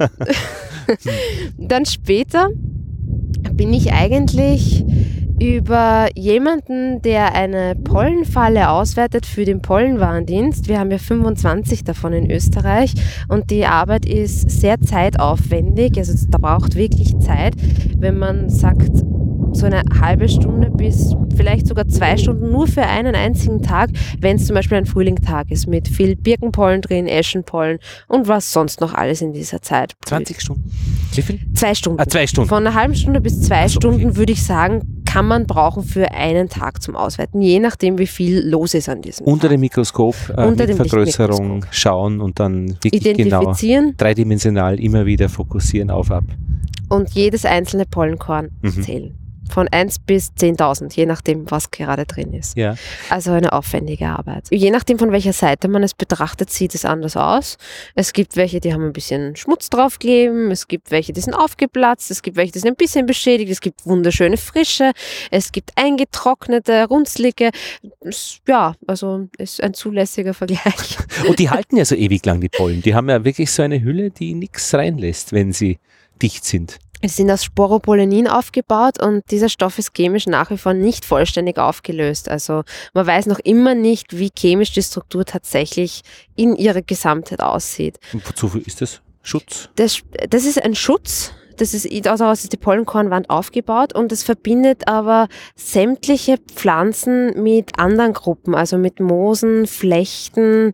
dann später bin ich eigentlich über jemanden, der eine Pollenfalle auswertet für den Pollenwarndienst. Wir haben ja fünfundzwanzig davon in Österreich und die Arbeit ist sehr zeitaufwendig. Also da braucht wirklich Zeit, wenn man sagt, so eine halbe Stunde bis vielleicht sogar zwei Stunden nur für einen einzigen Tag, wenn es zum Beispiel ein Frühlingstag ist mit viel Birkenpollen drin, Eschenpollen und was sonst noch alles in dieser Zeit blüht. zwanzig Stunden. Wie viel? Zwei Stunden. Ah, zwei Stunden. Von einer halben Stunde bis zwei Ach so, Stunden okay. würde ich sagen, kann man brauchen für einen Tag zum Auswerten, je nachdem wie viel los ist an diesem Unter Tag. dem Mikroskop äh, Unter mit dem Vergrößerung Lichtmikroskop. schauen und dann wirklich genau Identifizieren dreidimensional immer wieder fokussieren auf ab. und jedes einzelne Pollenkorn Mhm. zählen. Von eins bis zehntausend, je nachdem, was gerade drin ist. Ja. Also eine aufwendige Arbeit. Je nachdem, von welcher Seite man es betrachtet, sieht es anders aus. Es gibt welche, die haben ein bisschen Schmutz draufkleben. Es gibt welche, die sind aufgeplatzt. Es gibt welche, die sind ein bisschen beschädigt. Es gibt wunderschöne Frische. Es gibt eingetrocknete, runzlige. Es- Ja, also ist ein zulässiger Vergleich. Und die halten ja so ewig lang, die Pollen. Die haben ja wirklich so eine Hülle, die nichts reinlässt, wenn sie dicht sind. Die sind aus Sporopollenin aufgebaut und dieser Stoff ist chemisch nach wie vor nicht vollständig aufgelöst. Also man weiß noch immer nicht, wie chemisch die Struktur tatsächlich in ihrer Gesamtheit aussieht. Und wozu ist das? Schutz? Das, das ist ein Schutz. Das ist, daraus ist die Pollenkornwand aufgebaut und es verbindet aber sämtliche Pflanzen mit anderen Gruppen, also mit Moosen, Flechten,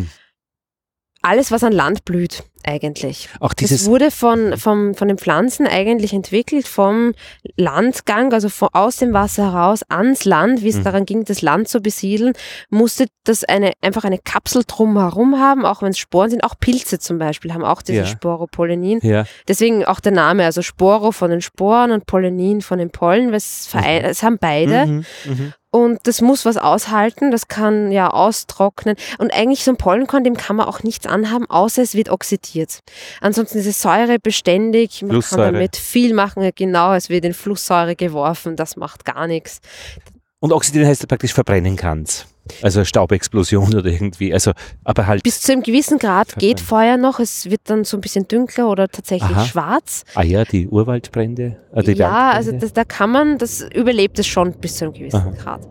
alles, was an Land blüht eigentlich. Auch dieses das wurde von, vom, von den Pflanzen eigentlich entwickelt, vom Landgang, also von, aus dem Wasser heraus ans Land, wie es mhm. daran ging, das Land zu besiedeln, musste das eine, einfach eine Kapsel drumherum haben, auch wenn es Sporen sind. Auch Pilze zum Beispiel haben auch diese ja. Sporopollenin. Ja. Deswegen auch der Name, also Sporo von den Sporen und Pollenin von den Pollen, weil es, verein, es haben beide. Mhm. Mhm. Und das muss was aushalten, das kann ja austrocknen. Und eigentlich so ein Pollenkorn, dem kann man auch nichts anhaben, außer es wird oxidiert. Ansonsten ist es säurebeständig, man Flusssäure. kann damit viel machen. Genau, es wird in Flusssäure geworfen, das macht gar nichts. Und oxidieren heißt praktisch verbrennen kann's. Also Staubexplosion oder irgendwie, also aber halt... Bis zu einem gewissen Grad geht Feuer noch, es wird dann so ein bisschen dunkler oder tatsächlich Aha. schwarz. Ah ja, die Urwaldbrände? Äh, die ja, also Waldbrände. das, da kann man, das überlebt es schon bis zu einem gewissen Aha. Grad.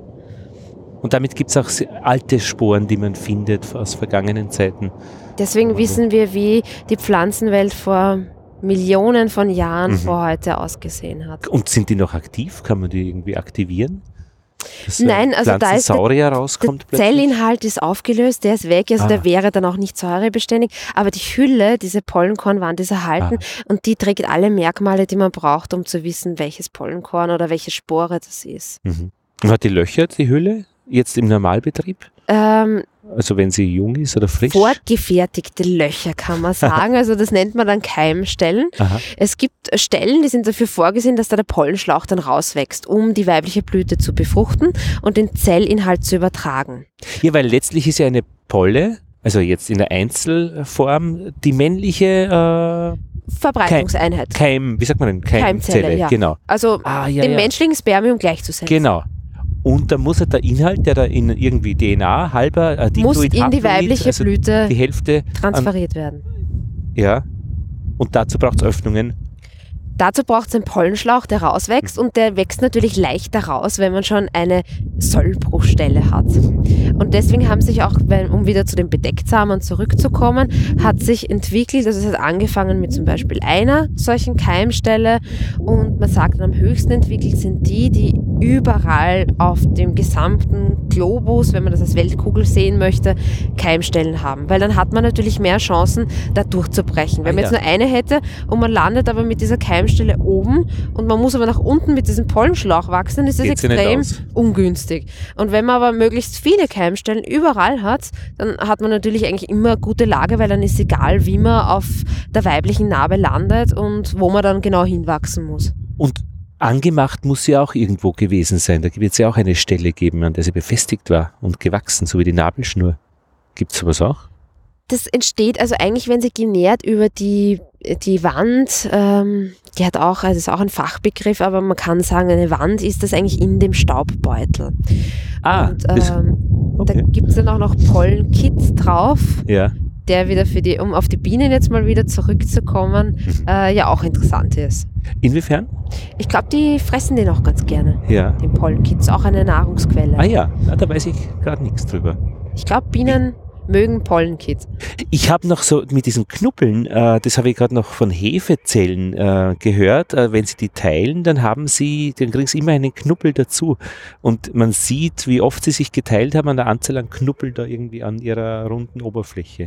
Und damit gibt es auch alte Sporen, die man findet aus vergangenen Zeiten. Deswegen wissen wir, wie die Pflanzenwelt vor Millionen von Jahren mhm. vor heute ausgesehen hat. Und sind die noch aktiv? Kann man die irgendwie aktivieren? Dass Nein, also da ist Saurier rauskommt der Zellinhalt ist aufgelöst, der ist weg, also ah. der wäre dann auch nicht säurebeständig, aber die Hülle, diese Pollenkornwand ist erhalten ah. und die trägt alle Merkmale, die man braucht, um zu wissen, welches Pollenkorn oder welche Spore das ist. Mhm. Und hat die Löcher, die Hülle, jetzt im Normalbetrieb? Ähm, Also wenn sie jung ist oder frisch? Vorgefertigte Löcher kann man sagen, also das nennt man dann Keimstellen. Aha. Es gibt Stellen, die sind dafür vorgesehen, dass da der Pollenschlauch dann rauswächst, um die weibliche Blüte zu befruchten und den Zellinhalt zu übertragen. Ja, weil letztlich ist ja eine Polle, also jetzt in der Einzelform, die männliche äh, Verbreitungseinheit. Keim, wie sagt man denn? Keimzelle, Keimzelle, ja. Genau. Also ah, ja, dem ja. menschlichen Spermium gleichzusetzen. Genau. Und da muss ja der Inhalt, der da in irgendwie D N A halber, äh, muss Diploid, in die Haploid, weibliche also Blüte die Hälfte transferiert an, werden. Ja. Und dazu braucht es Öffnungen. Dazu braucht es einen Pollenschlauch, der rauswächst und der wächst natürlich leichter raus, wenn man schon eine Sollbruchstelle hat. Und deswegen haben sich auch, um wieder zu den Bedecktsamern zurückzukommen, hat sich entwickelt, also es hat angefangen mit zum Beispiel einer solchen Keimstelle und man sagt, am höchsten entwickelt sind die, die überall auf dem gesamten Globus, wenn man das als Weltkugel sehen möchte, Keimstellen haben. Weil dann hat man natürlich mehr Chancen, da durchzubrechen. Wenn man ah, ja. jetzt nur eine hätte und man landet aber mit dieser Keimstelle oben und man muss aber nach unten mit diesem Pollenschlauch wachsen, dann ist das Geht's extrem ungünstig. Und wenn man aber möglichst viele Keimstellen überall hat, dann hat man natürlich eigentlich immer eine gute Lage, weil dann ist egal, wie man auf der weiblichen Narbe landet und wo man dann genau hinwachsen muss. Und angemacht muss sie auch irgendwo gewesen sein. Da wird es ja auch eine Stelle geben, an der sie befestigt war und gewachsen, so wie die Nabelschnur. Gibt es sowas auch? Das entsteht also eigentlich, wenn sie genährt über die, die Wand, ähm, die hat auch, also ist auch ein Fachbegriff, aber man kann sagen, eine Wand ist das eigentlich in dem Staubbeutel. Ah, und ähm, okay. Da gibt es dann auch noch Pollenkit drauf. Ja. Der wieder für die, um auf die Bienen jetzt mal wieder zurückzukommen, mhm. äh, ja auch interessant ist. Inwiefern? Ich glaube, die fressen den auch ganz gerne. Ja. Den Pollenkit ist auch eine Nahrungsquelle. Ah ja, Na, da weiß ich gerade nichts drüber. Ich glaube, Bienen mögen Pollenkit. Ich habe noch so mit diesen Knuppeln, äh, das habe ich gerade noch von Hefezellen äh, gehört, äh, wenn sie die teilen, dann haben sie, dann kriegen sie immer einen Knuppel dazu und man sieht, wie oft sie sich geteilt haben an der Anzahl an Knuppel da irgendwie an ihrer runden Oberfläche.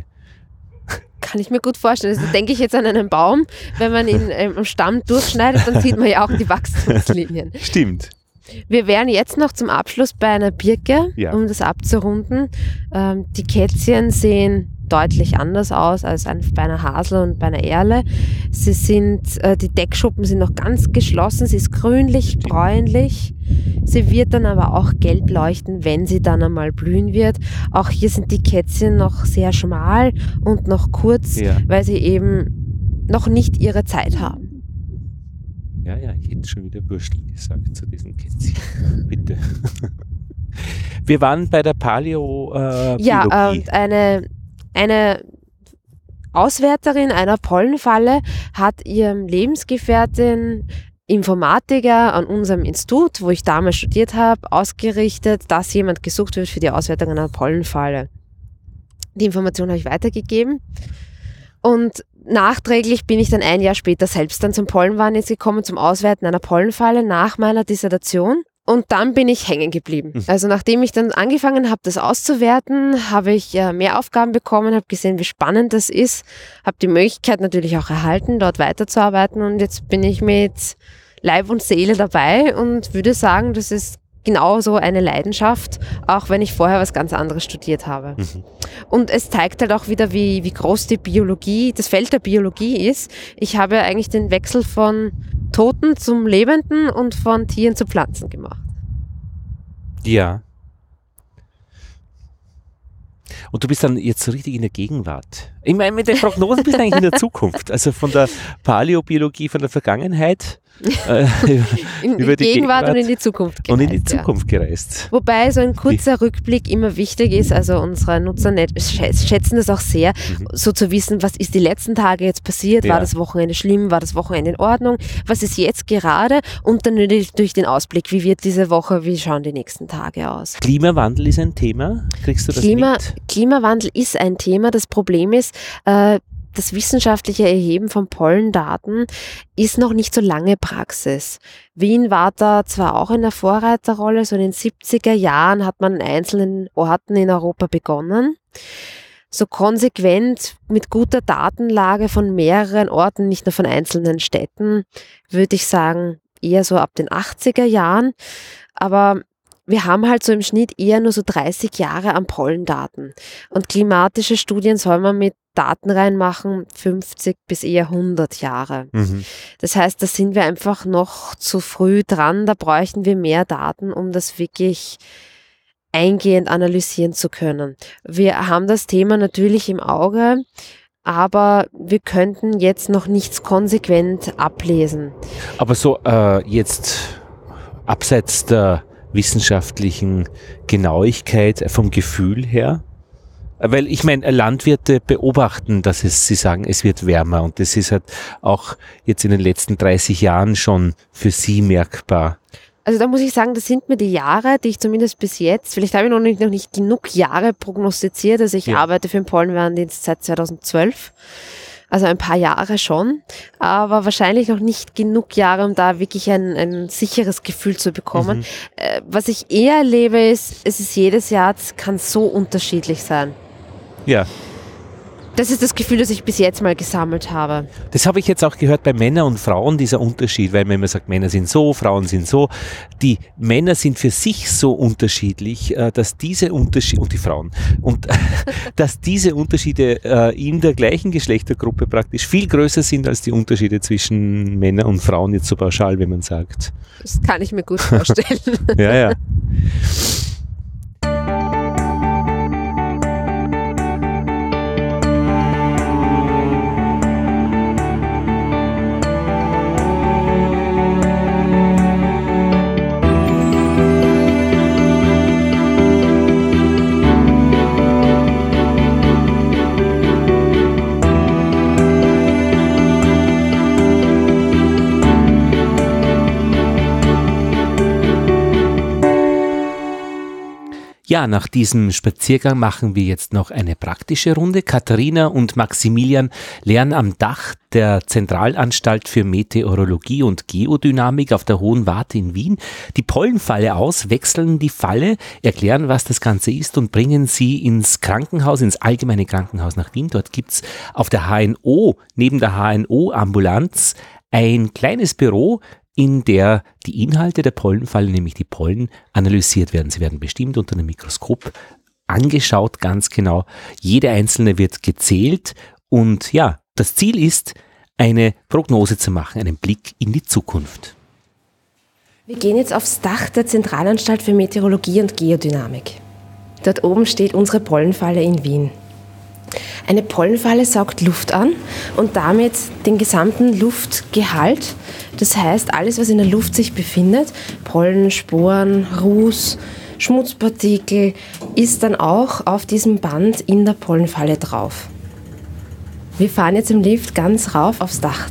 Kann ich mir gut vorstellen. Also denke ich jetzt an einen Baum, wenn man ihn ähm, am Stamm durchschneidet, dann sieht man ja auch die Wachstumslinien. Stimmt. Wir wären jetzt noch zum Abschluss bei einer Birke, ja. um das abzurunden. Ähm, die Kätzchen sehen deutlich anders aus als bei einer Hasel und bei einer Erle. Sie sind, äh, die Deckschuppen sind noch ganz geschlossen, sie ist grünlich, bräunlich. Sie wird dann aber auch gelb leuchten, wenn sie dann einmal blühen wird. Auch hier sind die Kätzchen noch sehr schmal und noch kurz, ja. weil sie eben noch nicht ihre Zeit haben. Ja, ja, ich hätte schon wieder Würstel gesagt zu diesen Kätzchen. Bitte. Wir waren bei der Paleo äh, Ja, und eine, eine Auswärterin einer Pollenfalle hat ihrem Lebensgefährtin Informatiker an unserem Institut, wo ich damals studiert habe, ausgerichtet, dass jemand gesucht wird für die Auswertung einer Pollenfalle. Die Information habe ich weitergegeben und nachträglich bin ich dann ein Jahr später selbst dann zum Pollenwarnetz gekommen, zum Auswerten einer Pollenfalle nach meiner Dissertation. Und dann bin ich hängen geblieben. Mhm. Also nachdem ich dann angefangen habe, das auszuwerten, habe ich äh, mehr Aufgaben bekommen, habe gesehen, wie spannend das ist, habe die Möglichkeit natürlich auch erhalten, dort weiterzuarbeiten und jetzt bin ich mit Leib und Seele dabei und würde sagen, das ist genauso eine Leidenschaft, auch wenn ich vorher was ganz anderes studiert habe. Mhm. Und es zeigt halt auch wieder, wie, wie groß die Biologie, das Feld der Biologie ist. Ich habe eigentlich den Wechsel von Toten zum Lebenden und von Tieren zu Pflanzen gemacht. Ja. Und du bist dann jetzt so richtig in der Gegenwart. Ich meine, mit den Prognosen bist du eigentlich in der Zukunft. Also von der Paläobiologie, von der Vergangenheit äh, in über die, die Gegenwart, Gegenwart und in die Zukunft gereist. Und in die Zukunft ja. gereist. Wobei so ein kurzer Rückblick immer wichtig ist. Also unsere Nutzer schätzen das auch sehr, mhm. so zu wissen, was ist die letzten Tage jetzt passiert? Ja. War das Wochenende schlimm? War das Wochenende in Ordnung? Was ist jetzt gerade? Und dann durch den Ausblick, wie wird diese Woche, wie schauen die nächsten Tage aus? Klimawandel ist ein Thema. Kriegst du das Klima, mit? Klimawandel ist ein Thema. Das Problem ist, äh, das wissenschaftliche Erheben von Pollendaten ist noch nicht so lange Praxis. Wien war da zwar auch in der Vorreiterrolle, so in den siebziger Jahren hat man in einzelnen Orten in Europa begonnen. So konsequent mit guter Datenlage von mehreren Orten, nicht nur von einzelnen Städten, würde ich sagen, eher so ab den achtziger Jahren. Aber wir haben halt so im Schnitt eher nur so dreißig Jahre an Pollendaten. Und klimatische Studien soll man mit Daten reinmachen, fünfzig bis eher hundert Jahre. Mhm. Das heißt, da sind wir einfach noch zu früh dran, da bräuchten wir mehr Daten, um das wirklich eingehend analysieren zu können. Wir haben das Thema natürlich im Auge, aber wir könnten jetzt noch nichts konsequent ablesen. Aber so äh, jetzt abseits der wissenschaftlichen Genauigkeit vom Gefühl her? Weil ich meine, Landwirte beobachten, dass es, sie sagen, es wird wärmer und das ist halt auch jetzt in den letzten dreißig Jahren schon für sie merkbar. Also da muss ich sagen, das sind mir die Jahre, die ich zumindest bis jetzt, vielleicht habe ich noch nicht, noch nicht genug Jahre prognostiziert, also ich ja. arbeite für den Pollenwarndienst seit zweitausendzwölf. Also ein paar Jahre schon, aber wahrscheinlich noch nicht genug Jahre, um da wirklich ein, ein sicheres Gefühl zu bekommen. Mhm. Äh, was ich eher erlebe, ist, es ist jedes Jahr, es kann so unterschiedlich sein. Ja. Das ist das Gefühl, das ich bis jetzt mal gesammelt habe. Das habe ich jetzt auch gehört bei Männern und Frauen, dieser Unterschied, weil man immer sagt, Männer sind so, Frauen sind so. Die Männer sind für sich so unterschiedlich, dass diese Unterschiede, und die Frauen, und dass diese Unterschiede in der gleichen Geschlechtergruppe praktisch viel größer sind als die Unterschiede zwischen Männern und Frauen, jetzt so pauschal, wenn man sagt. Das kann ich mir gut vorstellen. Ja, ja. Ja, nach diesem Spaziergang machen wir jetzt noch eine praktische Runde. Katharina und Maximilian lernen am Dach der Zentralanstalt für Meteorologie und Geodynamik auf der Hohen Warte in Wien die Pollenfalle aus, wechseln die Falle, erklären, was das Ganze ist und bringen sie ins Krankenhaus, ins Allgemeine Krankenhaus nach Wien. Dort gibt's auf der H N O, neben der H N O-Ambulanz, ein kleines Büro, in der die Inhalte der Pollenfalle, nämlich die Pollen, analysiert werden. Sie werden bestimmt unter einem Mikroskop angeschaut, ganz genau. Jede einzelne wird gezählt und ja, das Ziel ist, eine Prognose zu machen, einen Blick in die Zukunft. Wir gehen jetzt aufs Dach der Zentralanstalt für Meteorologie und Geodynamik. Dort oben steht unsere Pollenfalle in Wien. Eine Pollenfalle saugt Luft an und damit den gesamten Luftgehalt. Das heißt, alles, was in der Luft sich befindet, Pollen, Sporen, Ruß, Schmutzpartikel, ist dann auch auf diesem Band in der Pollenfalle drauf. Wir fahren jetzt im Lift ganz rauf aufs Dach.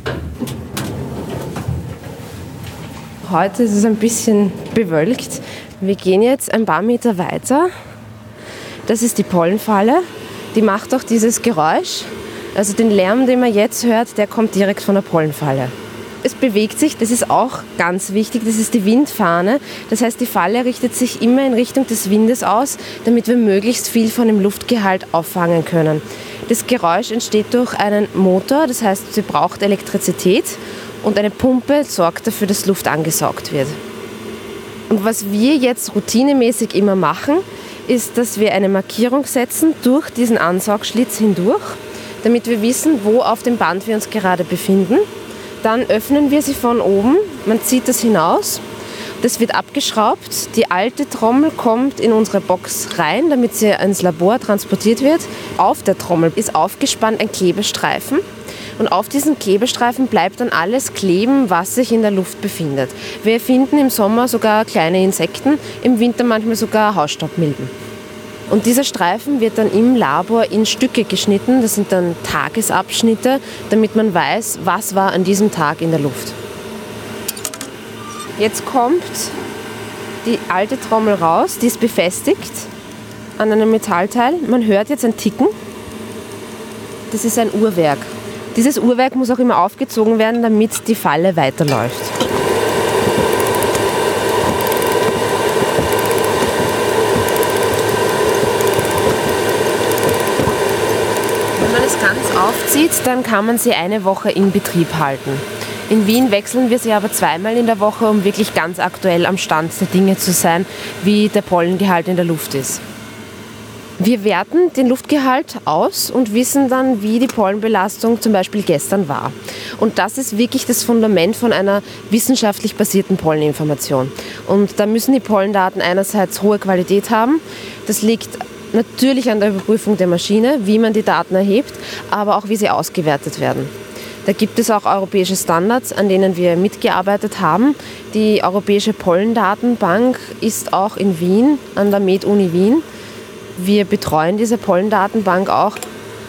Heute ist es ein bisschen bewölkt. Wir gehen jetzt ein paar Meter weiter. Das ist die Pollenfalle. Die macht auch dieses Geräusch. Also den Lärm, den man jetzt hört, der kommt direkt von der Pollenfalle. Es bewegt sich, das ist auch ganz wichtig, das ist die Windfahne. Das heißt, die Falle richtet sich immer in Richtung des Windes aus, damit wir möglichst viel von dem Luftgehalt auffangen können. Das Geräusch entsteht durch einen Motor, das heißt, sie braucht Elektrizität und eine Pumpe sorgt dafür, dass Luft angesaugt wird. Und was wir jetzt routinemäßig immer machen, ist, dass wir eine Markierung setzen durch diesen Ansaugschlitz hindurch, damit wir wissen, wo auf dem Band wir uns gerade befinden. Dann öffnen wir sie von oben, man zieht das hinaus, das wird abgeschraubt, die alte Trommel kommt in unsere Box rein, damit sie ins Labor transportiert wird. Auf der Trommel ist aufgespannt ein Klebestreifen und auf diesen Klebestreifen bleibt dann alles kleben, was sich in der Luft befindet. Wir finden im Sommer sogar kleine Insekten, im Winter manchmal sogar Hausstaubmilben. Und dieser Streifen wird dann im Labor in Stücke geschnitten, das sind dann Tagesabschnitte, damit man weiß, was war an diesem Tag in der Luft. Jetzt kommt die alte Trommel raus, die ist befestigt an einem Metallteil. Man hört jetzt ein Ticken. Das ist ein Uhrwerk. Dieses Uhrwerk muss auch immer aufgezogen werden, damit die Falle weiterläuft. Wenn man es ganz aufzieht, dann kann man sie eine Woche in Betrieb halten. In Wien wechseln wir sie aber zweimal in der Woche, um wirklich ganz aktuell am Stand der Dinge zu sein, wie der Pollengehalt in der Luft ist. Wir werten den Luftgehalt aus und wissen dann, wie die Pollenbelastung zum Beispiel gestern war. Und das ist wirklich das Fundament von einer wissenschaftlich basierten Polleninformation. Und da müssen die Pollendaten einerseits hohe Qualität haben. Das liegt natürlich an der Überprüfung der Maschine, wie man die Daten erhebt, aber auch wie sie ausgewertet werden. Da gibt es auch europäische Standards, an denen wir mitgearbeitet haben. Die Europäische Pollendatenbank ist auch in Wien, an der Med-Uni Wien. Wir betreuen diese Pollendatenbank auch.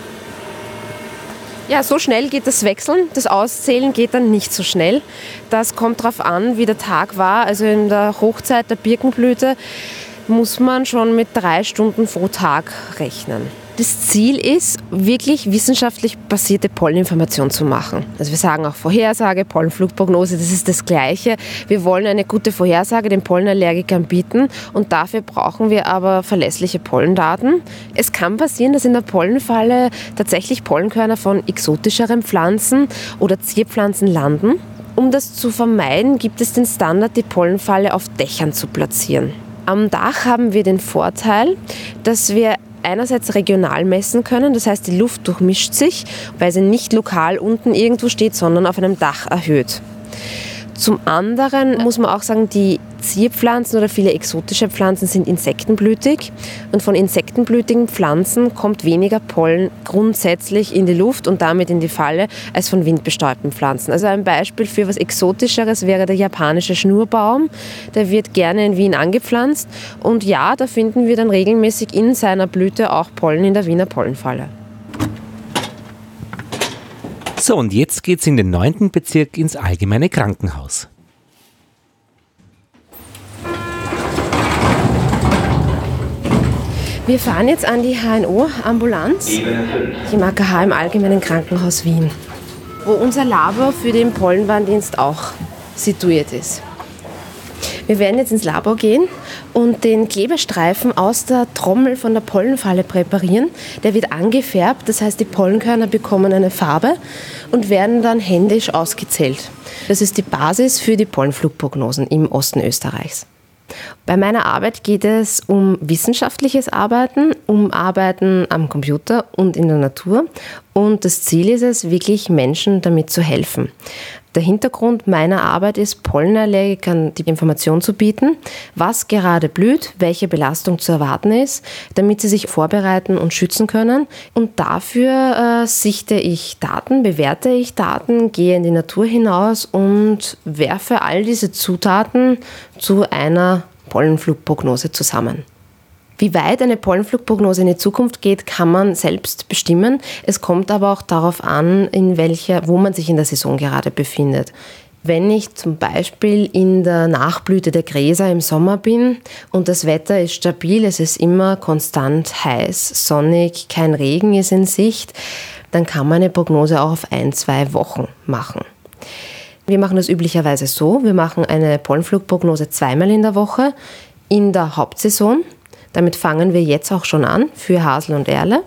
Ja, so schnell geht das Wechseln. Das Auszählen geht dann nicht so schnell. Das kommt darauf an, wie der Tag war. Also in der Hochzeit der Birkenblüte muss man schon mit drei Stunden pro Tag rechnen. Das Ziel ist, wirklich wissenschaftlich basierte Polleninformation zu machen. Also wir sagen auch Vorhersage, Pollenflugprognose, das ist das Gleiche. Wir wollen eine gute Vorhersage den Pollenallergikern bieten und dafür brauchen wir aber verlässliche Pollendaten. Es kann passieren, dass in der Pollenfalle tatsächlich Pollenkörner von exotischeren Pflanzen oder Zierpflanzen landen. Um das zu vermeiden, gibt es den Standard, die Pollenfalle auf Dächern zu platzieren. Am Dach haben wir den Vorteil, dass wir einerseits regional messen können, das heißt, die Luft durchmischt sich, weil sie nicht lokal unten irgendwo steht, sondern auf einem Dach erhöht. Zum anderen muss man auch sagen, die Zierpflanzen oder viele exotische Pflanzen sind insektenblütig und von insektenblütigen Pflanzen kommt weniger Pollen grundsätzlich in die Luft und damit in die Falle als von windbestäubten Pflanzen. Also ein Beispiel für was Exotischeres wäre der japanische Schnurbaum. Der wird gerne in Wien angepflanzt und ja, da finden wir dann regelmäßig in seiner Blüte auch Pollen in der Wiener Pollenfalle. So, und jetzt geht's in den neunten Bezirk ins allgemeine Krankenhaus. Wir fahren jetzt an die H N O-Ambulanz, im A K H im Allgemeinen Krankenhaus Wien, wo unser Labor für den Pollenwarndienst auch situiert ist. Wir werden jetzt ins Labor gehen und den Klebestreifen aus der Trommel von der Pollenfalle präparieren. Der wird angefärbt, das heißt, die Pollenkörner bekommen eine Farbe und werden dann händisch ausgezählt. Das ist die Basis für die Pollenflugprognosen im Osten Österreichs. Bei meiner Arbeit geht es um wissenschaftliches Arbeiten, um Arbeiten am Computer und in der Natur. Und das Ziel ist es, wirklich Menschen damit zu helfen. Der Hintergrund meiner Arbeit ist, Pollenallergikern die Information zu bieten, was gerade blüht, welche Belastung zu erwarten ist, damit sie sich vorbereiten und schützen können. Und dafür äh, sichte ich Daten, bewerte ich Daten, gehe in die Natur hinaus und werfe all diese Zutaten zu einer Pollenflugprognose zusammen. Wie weit eine Pollenflugprognose in die Zukunft geht, kann man selbst bestimmen. Es kommt aber auch darauf an, in welcher, wo man sich in der Saison gerade befindet. Wenn ich zum Beispiel in der Nachblüte der Gräser im Sommer bin und das Wetter ist stabil, es ist immer konstant heiß, sonnig, kein Regen ist in Sicht, dann kann man eine Prognose auch auf ein, zwei Wochen machen. Wir machen das üblicherweise so, wir machen eine Pollenflugprognose zweimal in der Woche in der Hauptsaison. Damit fangen wir jetzt auch schon an für Hasel und Erle.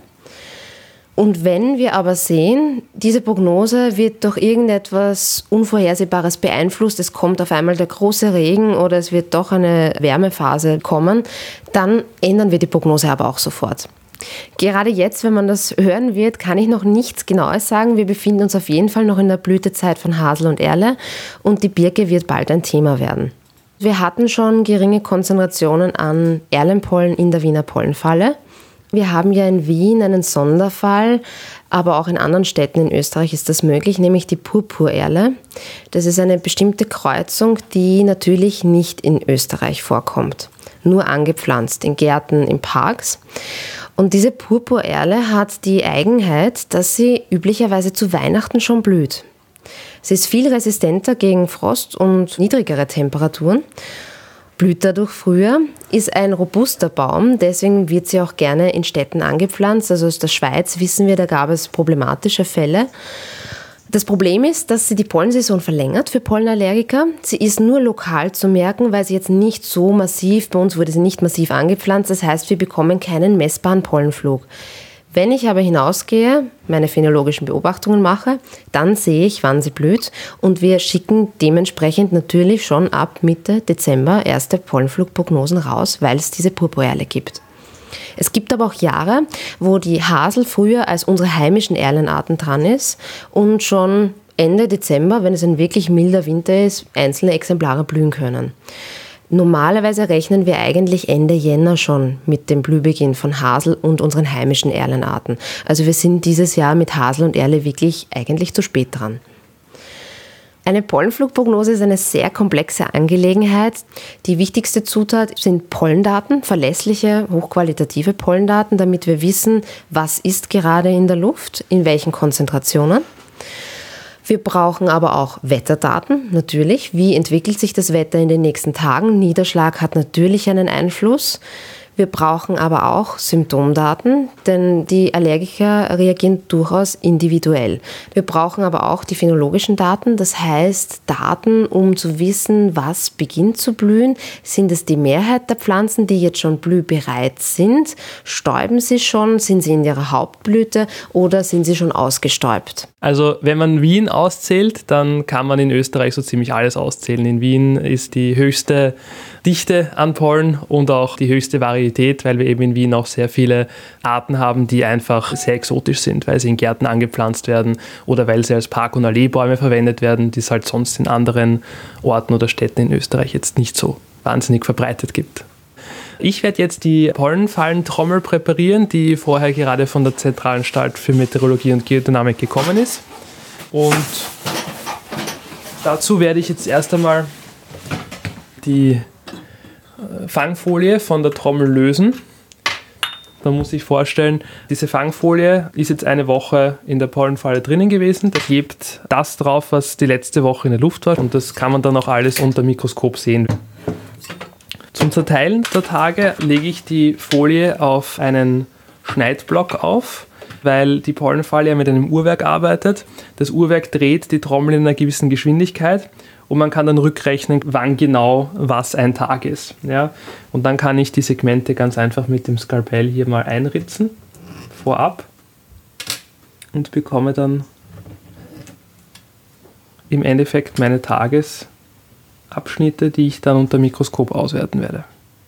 Und wenn wir aber sehen, diese Prognose wird durch irgendetwas Unvorhersehbares beeinflusst, es kommt auf einmal der große Regen oder es wird doch eine Wärmephase kommen, dann ändern wir die Prognose aber auch sofort. Gerade jetzt, wenn man das hören wird, kann ich noch nichts Genaues sagen. Wir befinden uns auf jeden Fall noch in der Blütezeit von Hasel und Erle und die Birke wird bald ein Thema werden. Wir hatten schon geringe Konzentrationen an Erlenpollen in der Wiener Pollenfalle. Wir haben ja in Wien einen Sonderfall, aber auch in anderen Städten in Österreich ist das möglich, nämlich die Purpurerle. Das ist eine bestimmte Kreuzung, die natürlich nicht in Österreich vorkommt, nur angepflanzt in Gärten, in Parks. Und diese Purpurerle hat die Eigenheit, dass sie üblicherweise zu Weihnachten schon blüht. Sie ist viel resistenter gegen Frost und niedrigere Temperaturen, blüht dadurch früher, ist ein robuster Baum, deswegen wird sie auch gerne in Städten angepflanzt. Also aus der Schweiz wissen wir, da gab es problematische Fälle. Das Problem ist, dass sie die Pollensaison verlängert für Pollenallergiker. Sie ist nur lokal zu merken, weil sie jetzt nicht so massiv, bei uns wurde sie nicht massiv angepflanzt, das heißt, wir bekommen keinen messbaren Pollenflug. Wenn ich aber hinausgehe, meine phänologischen Beobachtungen mache, dann sehe ich, wann sie blüht und wir schicken dementsprechend natürlich schon ab Mitte Dezember erste Pollenflugprognosen raus, weil es diese Purpurerle gibt. Es gibt aber auch Jahre, wo die Hasel früher als unsere heimischen Erlenarten dran ist und schon Ende Dezember, wenn es ein wirklich milder Winter ist, einzelne Exemplare blühen können. Normalerweise rechnen wir eigentlich Ende Jänner schon mit dem Blühbeginn von Hasel und unseren heimischen Erlenarten. Also wir sind dieses Jahr mit Hasel und Erle wirklich eigentlich zu spät dran. Eine Pollenflugprognose ist eine sehr komplexe Angelegenheit. Die wichtigste Zutat sind Pollendaten, verlässliche, hochqualitative Pollendaten, damit wir wissen, was ist gerade in der Luft, in welchen Konzentrationen. Wir brauchen aber auch Wetterdaten, natürlich. Wie entwickelt sich das Wetter in den nächsten Tagen? Niederschlag hat natürlich einen Einfluss. Wir brauchen aber auch Symptomdaten, denn die Allergiker reagieren durchaus individuell. Wir brauchen aber auch die phänologischen Daten, das heißt Daten, um zu wissen, was beginnt zu blühen. Sind es die Mehrheit der Pflanzen, die jetzt schon blühbereit sind? Stäuben sie schon? Sind sie in ihrer Hauptblüte oder sind sie schon ausgestäubt? Also wenn man Wien auszählt, dann kann man in Österreich so ziemlich alles auszählen. In Wien ist die höchste Dichte an Pollen und auch die höchste Varietät, weil wir eben in Wien auch sehr viele Arten haben, die einfach sehr exotisch sind, weil sie in Gärten angepflanzt werden oder weil sie als Park- und Alleebäume verwendet werden, die es halt sonst in anderen Orten oder Städten in Österreich jetzt nicht so wahnsinnig verbreitet gibt. Ich werde jetzt die Pollenfallentrommel präparieren, die vorher gerade von der Zentralanstalt für Meteorologie und Geodynamik gekommen ist. Und dazu werde ich jetzt erst einmal die Fangfolie von der Trommel lösen. Da muss ich vorstellen, diese Fangfolie ist jetzt eine Woche in der Pollenfalle drinnen gewesen. Da klebt das drauf, was die letzte Woche in der Luft war. Und das kann man dann auch alles unter dem Mikroskop sehen. Zum Zerteilen der Tage lege ich die Folie auf einen Schneidblock auf, weil die Pollenfalle ja mit einem Uhrwerk arbeitet. Das Uhrwerk dreht die Trommel in einer gewissen Geschwindigkeit und man kann dann rückrechnen, wann genau was ein Tag ist. Ja? Und dann kann ich die Segmente ganz einfach mit dem Skalpell hier mal einritzen, vorab, und bekomme dann im Endeffekt meine Tages Abschnitte, die ich dann unter Mikroskop auswerten werde.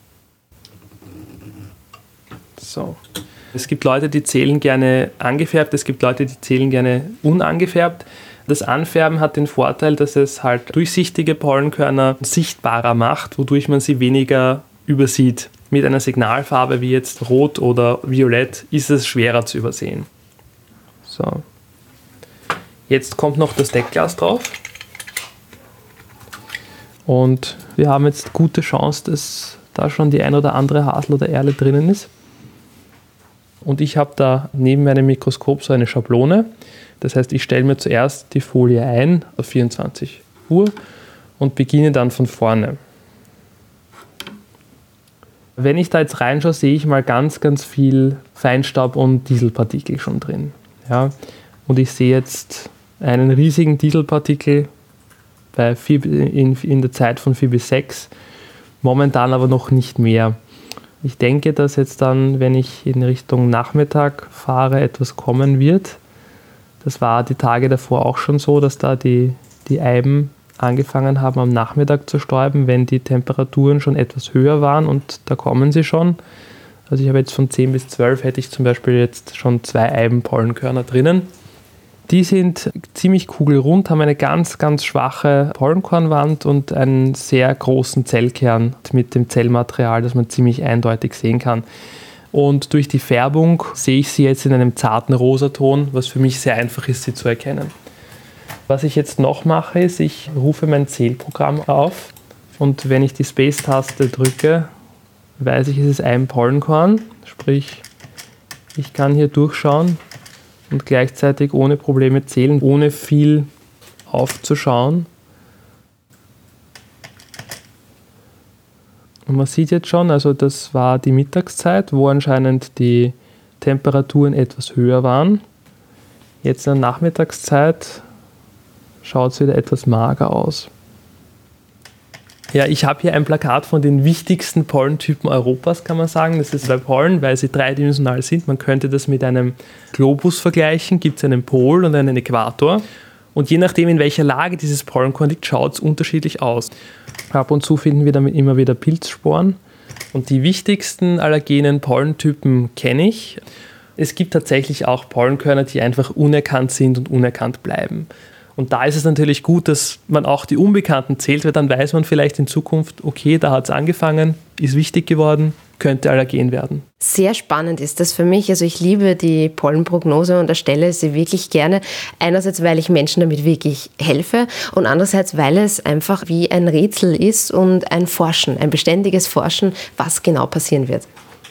So. Es gibt Leute, die zählen gerne angefärbt, es gibt Leute, die zählen gerne unangefärbt. Das Anfärben hat den Vorteil, dass es halt durchsichtige Pollenkörner sichtbarer macht, wodurch man sie weniger übersieht. Mit einer Signalfarbe wie jetzt Rot oder Violett ist es schwerer zu übersehen. So. Jetzt kommt noch das Deckglas drauf. Und wir haben jetzt gute Chance, das da schon die ein oder andere Hasel oder Erle drinnen ist. Und ich habe da neben meinem Mikroskop so eine Schablone. Das heißt, ich stelle mir zuerst die Folie ein auf vierundzwanzig Uhr und beginne dann von vorne. Wenn ich da jetzt reinschaue, sehe ich mal ganz, ganz viel Feinstaub und Dieselpartikel schon drin. Ja? Und ich sehe jetzt einen riesigen Dieselpartikel bei vier, in, in der Zeit von vier bis sechs, momentan aber noch nicht mehr. Ich denke, dass jetzt dann, wenn ich in Richtung Nachmittag fahre, etwas kommen wird. Das war die Tage davor auch schon so, dass da die, die Eiben angefangen haben, am Nachmittag zu stäuben, wenn die Temperaturen schon etwas höher waren, und da kommen sie schon. Also ich habe jetzt von zehn bis zwölf hätte ich zum Beispiel jetzt schon zwei Eibenpollenkörner drinnen. Die sind ziemlich kugelrund, haben eine ganz, ganz schwache Pollenkornwand und einen sehr großen Zellkern mit dem Zellmaterial, das man ziemlich eindeutig sehen kann. Und durch die Färbung sehe ich sie jetzt in einem zarten Rosaton, was für mich sehr einfach ist, sie zu erkennen. Was ich jetzt noch mache, ist, ich rufe mein Zählprogramm auf, und wenn ich die Space-Taste drücke, weiß ich, es ist ein Pollenkorn, sprich, ich kann hier durchschauen und gleichzeitig ohne Probleme zählen, ohne viel aufzuschauen. Und man sieht jetzt schon, also das war die Mittagszeit, wo anscheinend die Temperaturen etwas höher waren. Jetzt in der Nachmittagszeit schaut es wieder etwas mager aus. Ja, ich habe hier ein Plakat von den wichtigsten Pollentypen Europas, kann man sagen. Das ist bei Pollen, weil sie dreidimensional sind. Man könnte das mit einem Globus vergleichen. Gibt es einen Pol und einen Äquator. Und je nachdem, in welcher Lage dieses Pollenkorn liegt, schaut es unterschiedlich aus. Ab und zu finden wir damit immer wieder Pilzsporen. Und die wichtigsten allergenen Pollentypen kenne ich. Es gibt tatsächlich auch Pollenkörner, die einfach unerkannt sind und unerkannt bleiben. Und da ist es natürlich gut, dass man auch die Unbekannten zählt, weil dann weiß man vielleicht in Zukunft, okay, da hat es angefangen, ist wichtig geworden, könnte allergen werden. Sehr spannend ist das für mich. Also ich liebe die Pollenprognose und erstelle sie wirklich gerne. Einerseits, weil ich Menschen damit wirklich helfe, und andererseits, weil es einfach wie ein Rätsel ist und ein Forschen, ein beständiges Forschen, was genau passieren wird.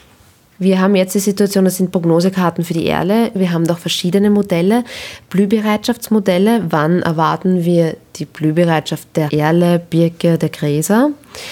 Wir haben jetzt die Situation, das sind Prognosekarten für die Erle. Wir haben doch verschiedene Modelle, Blühbereitschaftsmodelle. Wann erwarten wir die Blühbereitschaft der Erle, Birke, der Gräser?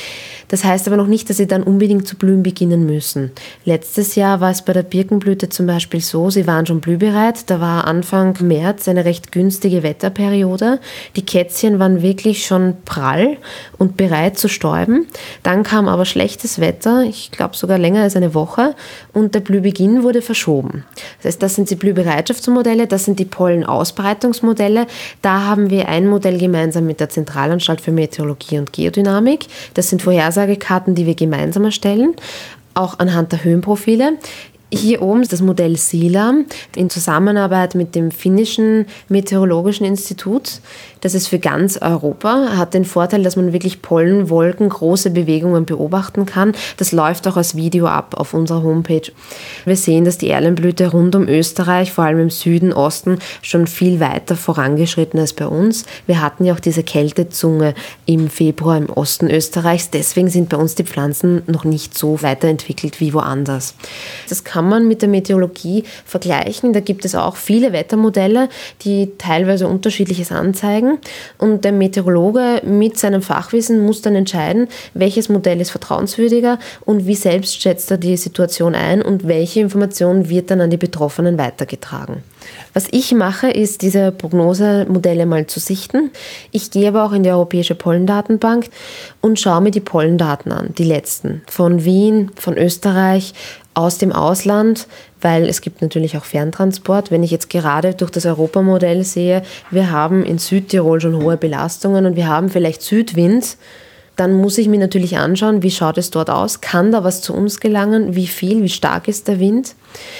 Das heißt aber noch nicht, dass sie dann unbedingt zu blühen beginnen müssen. Letztes Jahr war es bei der Birkenblüte zum Beispiel so, sie waren schon blühbereit. Da war Anfang März eine recht günstige Wetterperiode. Die Kätzchen waren wirklich schon prall und bereit zu stäuben. Dann kam aber schlechtes Wetter, ich glaube sogar länger als eine Woche, und der Blühbeginn wurde verschoben. Das heißt, das sind die Blühbereitschaftsmodelle, das sind die Pollenausbreitungsmodelle. Da haben wir ein Modell gemeinsam mit der Zentralanstalt für Meteorologie und Geodynamik. Das sind Vorhersagen Karten, die wir gemeinsam erstellen, auch anhand der Höhenprofile. Hier oben ist das Modell SILA in Zusammenarbeit mit dem finnischen Meteorologischen Institut. Das ist für ganz Europa, hat den Vorteil, dass man wirklich Pollenwolken, große Bewegungen beobachten kann. Das läuft auch als Video ab auf unserer Homepage. Wir sehen, dass die Erlenblüte rund um Österreich, vor allem im Süden, Osten, schon viel weiter vorangeschritten ist bei uns. Wir hatten ja auch diese Kältezunge im Februar im Osten Österreichs. Deswegen sind bei uns die Pflanzen noch nicht so weiterentwickelt wie woanders. Das kann man mit der Meteorologie vergleichen. Da gibt es auch viele Wettermodelle, die teilweise Unterschiedliches anzeigen. Und der Meteorologe mit seinem Fachwissen muss dann entscheiden, welches Modell ist vertrauenswürdiger und wie selbst schätzt er die Situation ein und welche Information wird dann an die Betroffenen weitergetragen. Was ich mache, ist, diese Prognosemodelle mal zu sichten. Ich gehe aber auch in die Europäische Pollendatenbank und schaue mir die Pollendaten an, die letzten, von Wien, von Österreich, aus dem Ausland, weil es gibt natürlich auch Ferntransport. Wenn ich jetzt gerade durch das Europamodell sehe, wir haben in Südtirol schon hohe Belastungen und wir haben vielleicht Südwind, dann muss ich mir natürlich anschauen, wie schaut es dort aus, kann da was zu uns gelangen, wie viel, wie stark ist der Wind.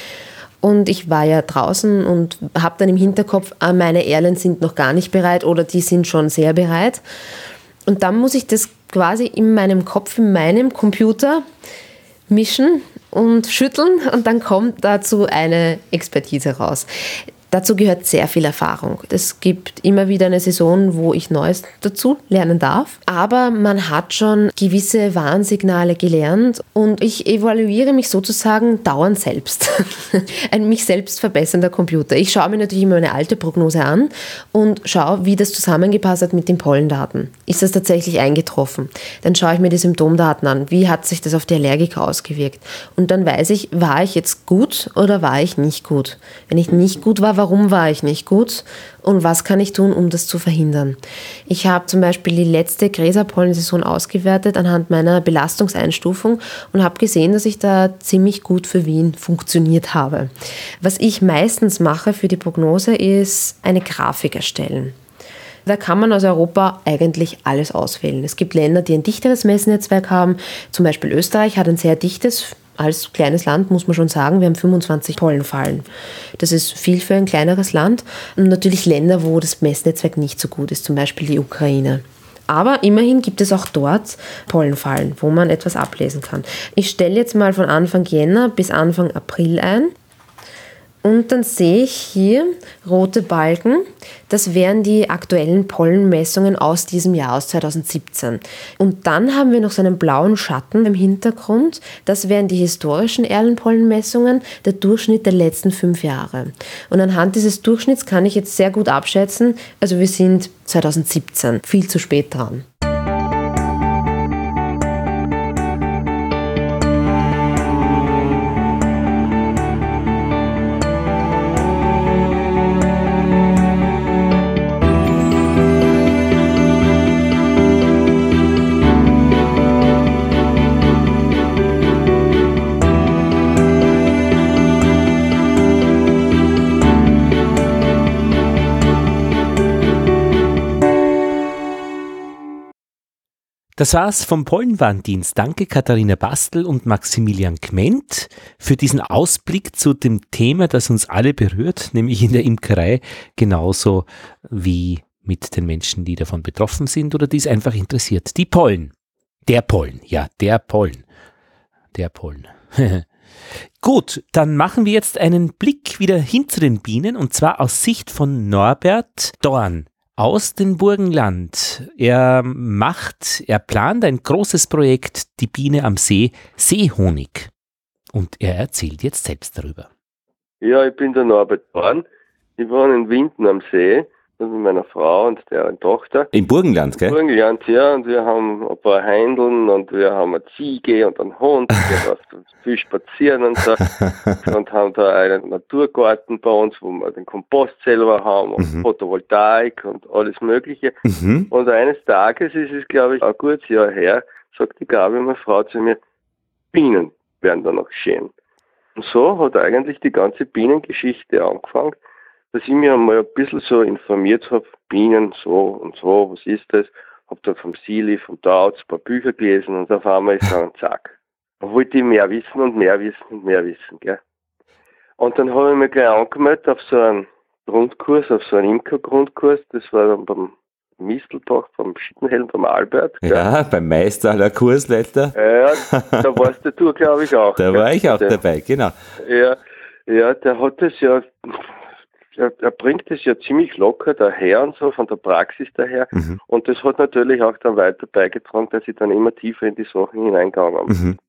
Und ich war ja draußen und habe dann im Hinterkopf, ah, meine Erlen sind noch gar nicht bereit oder die sind schon sehr bereit. Und dann muss ich das quasi in meinem Kopf, in meinem Computer mischen und schütteln und dann kommt dazu eine Expertise raus. Dazu gehört sehr viel Erfahrung. Es gibt immer wieder eine Saison, wo ich Neues dazu lernen darf. Aber man hat schon gewisse Warnsignale gelernt und ich evaluiere mich sozusagen dauernd selbst. Ein mich selbst verbessernder Computer. Ich schaue mir natürlich immer eine alte Prognose an und schaue, wie das zusammengepasst hat mit den Pollendaten. Ist das tatsächlich eingetroffen? Dann schaue ich mir die Symptomdaten an. Wie hat sich das auf die Allergiker ausgewirkt? Und dann weiß ich, war ich jetzt gut oder war ich nicht gut? Wenn ich nicht gut war, warum war ich nicht gut und was kann ich tun, um das zu verhindern? Ich habe zum Beispiel die letzte Gräserpollensaison ausgewertet anhand meiner Belastungseinstufung und habe gesehen, dass ich da ziemlich gut für Wien funktioniert habe. Was ich meistens mache für die Prognose ist eine Grafik erstellen. Da kann man aus Europa eigentlich alles auswählen. Es gibt Länder, die ein dichteres Messnetzwerk haben, zum Beispiel Österreich hat ein sehr dichtes. Als kleines Land muss man schon sagen, wir haben fünfundzwanzig Pollenfallen. Das ist viel für ein kleineres Land. Und natürlich Länder, wo das Messnetzwerk nicht so gut ist, zum Beispiel die Ukraine. Aber immerhin gibt es auch dort Pollenfallen, wo man etwas ablesen kann. Ich stelle jetzt mal von Anfang Jänner bis Anfang April ein. Und dann sehe ich hier rote Balken. Das wären die aktuellen Pollenmessungen aus diesem Jahr, aus zweitausendsiebzehn. Und dann haben wir noch so einen blauen Schatten im Hintergrund. Das wären die historischen Erlenpollenmessungen, der Durchschnitt der letzten fünf Jahre. Und anhand dieses Durchschnitts kann ich jetzt sehr gut abschätzen, also wir sind zweitausendsiebzehn, viel zu spät dran. Das war's vom Pollenwarndienst. Danke Katharina Bastl und Maximilian Gment für diesen Ausblick zu dem Thema, das uns alle berührt, nämlich in der Imkerei genauso wie mit den Menschen, die davon betroffen sind oder die es einfach interessiert. Die Pollen. Der Pollen, ja, der Pollen. Der Pollen. Gut, dann machen wir jetzt einen Blick wieder hin zu den Bienen und zwar aus Sicht von Norbert Dorn. Aus dem Burgenland. Er macht, er plant ein großes Projekt, die Biene am See, Seehonig. Und er erzählt jetzt selbst darüber. Ja, ich bin der Norbert Dorn. Ich wohne in Winden am See mit meiner Frau und deren Tochter. Im Burgenland, gell? Im Burgenland, ja. Und wir haben ein paar Heindeln und wir haben eine Ziege und einen Hund. Wir gehen viel spazieren und so. Und haben da einen Naturgarten bei uns, wo wir den Kompost selber haben und mhm. Photovoltaik und alles Mögliche. Mhm. Und eines Tages ist es, glaube ich, ein gutes Jahr her, sagt die Gabi, meine Frau, zu mir, Bienen werden da noch schön. Und so hat eigentlich die ganze Bienengeschichte angefangen, dass ich mich einmal ein bisschen so informiert habe, Bienen, so und so, was ist das? Hab dann vom Sili, vom Dautz ein paar Bücher gelesen und auf einmal ist dann zack. Da wollte ich mehr wissen und mehr wissen und mehr wissen, gell. Und dann habe ich mich gleich angemeldet auf so einen Grundkurs, auf so einen Imker-Grundkurs, das war dann beim Mistelbach, beim Schittenhelm, beim Albert. Gell? Ja, beim Meister aller Kursleiter. Ja, da warst du, glaube ich, auch. Da gell? war ich auch der, dabei, genau. Ja, ja, der hat das ja... Er, er bringt es ja ziemlich locker daher und so, von der Praxis daher. Mhm. Und das hat natürlich auch dann weiter beigetragen, dass ich dann immer tiefer in die Sachen hineingegangen bin. Mhm.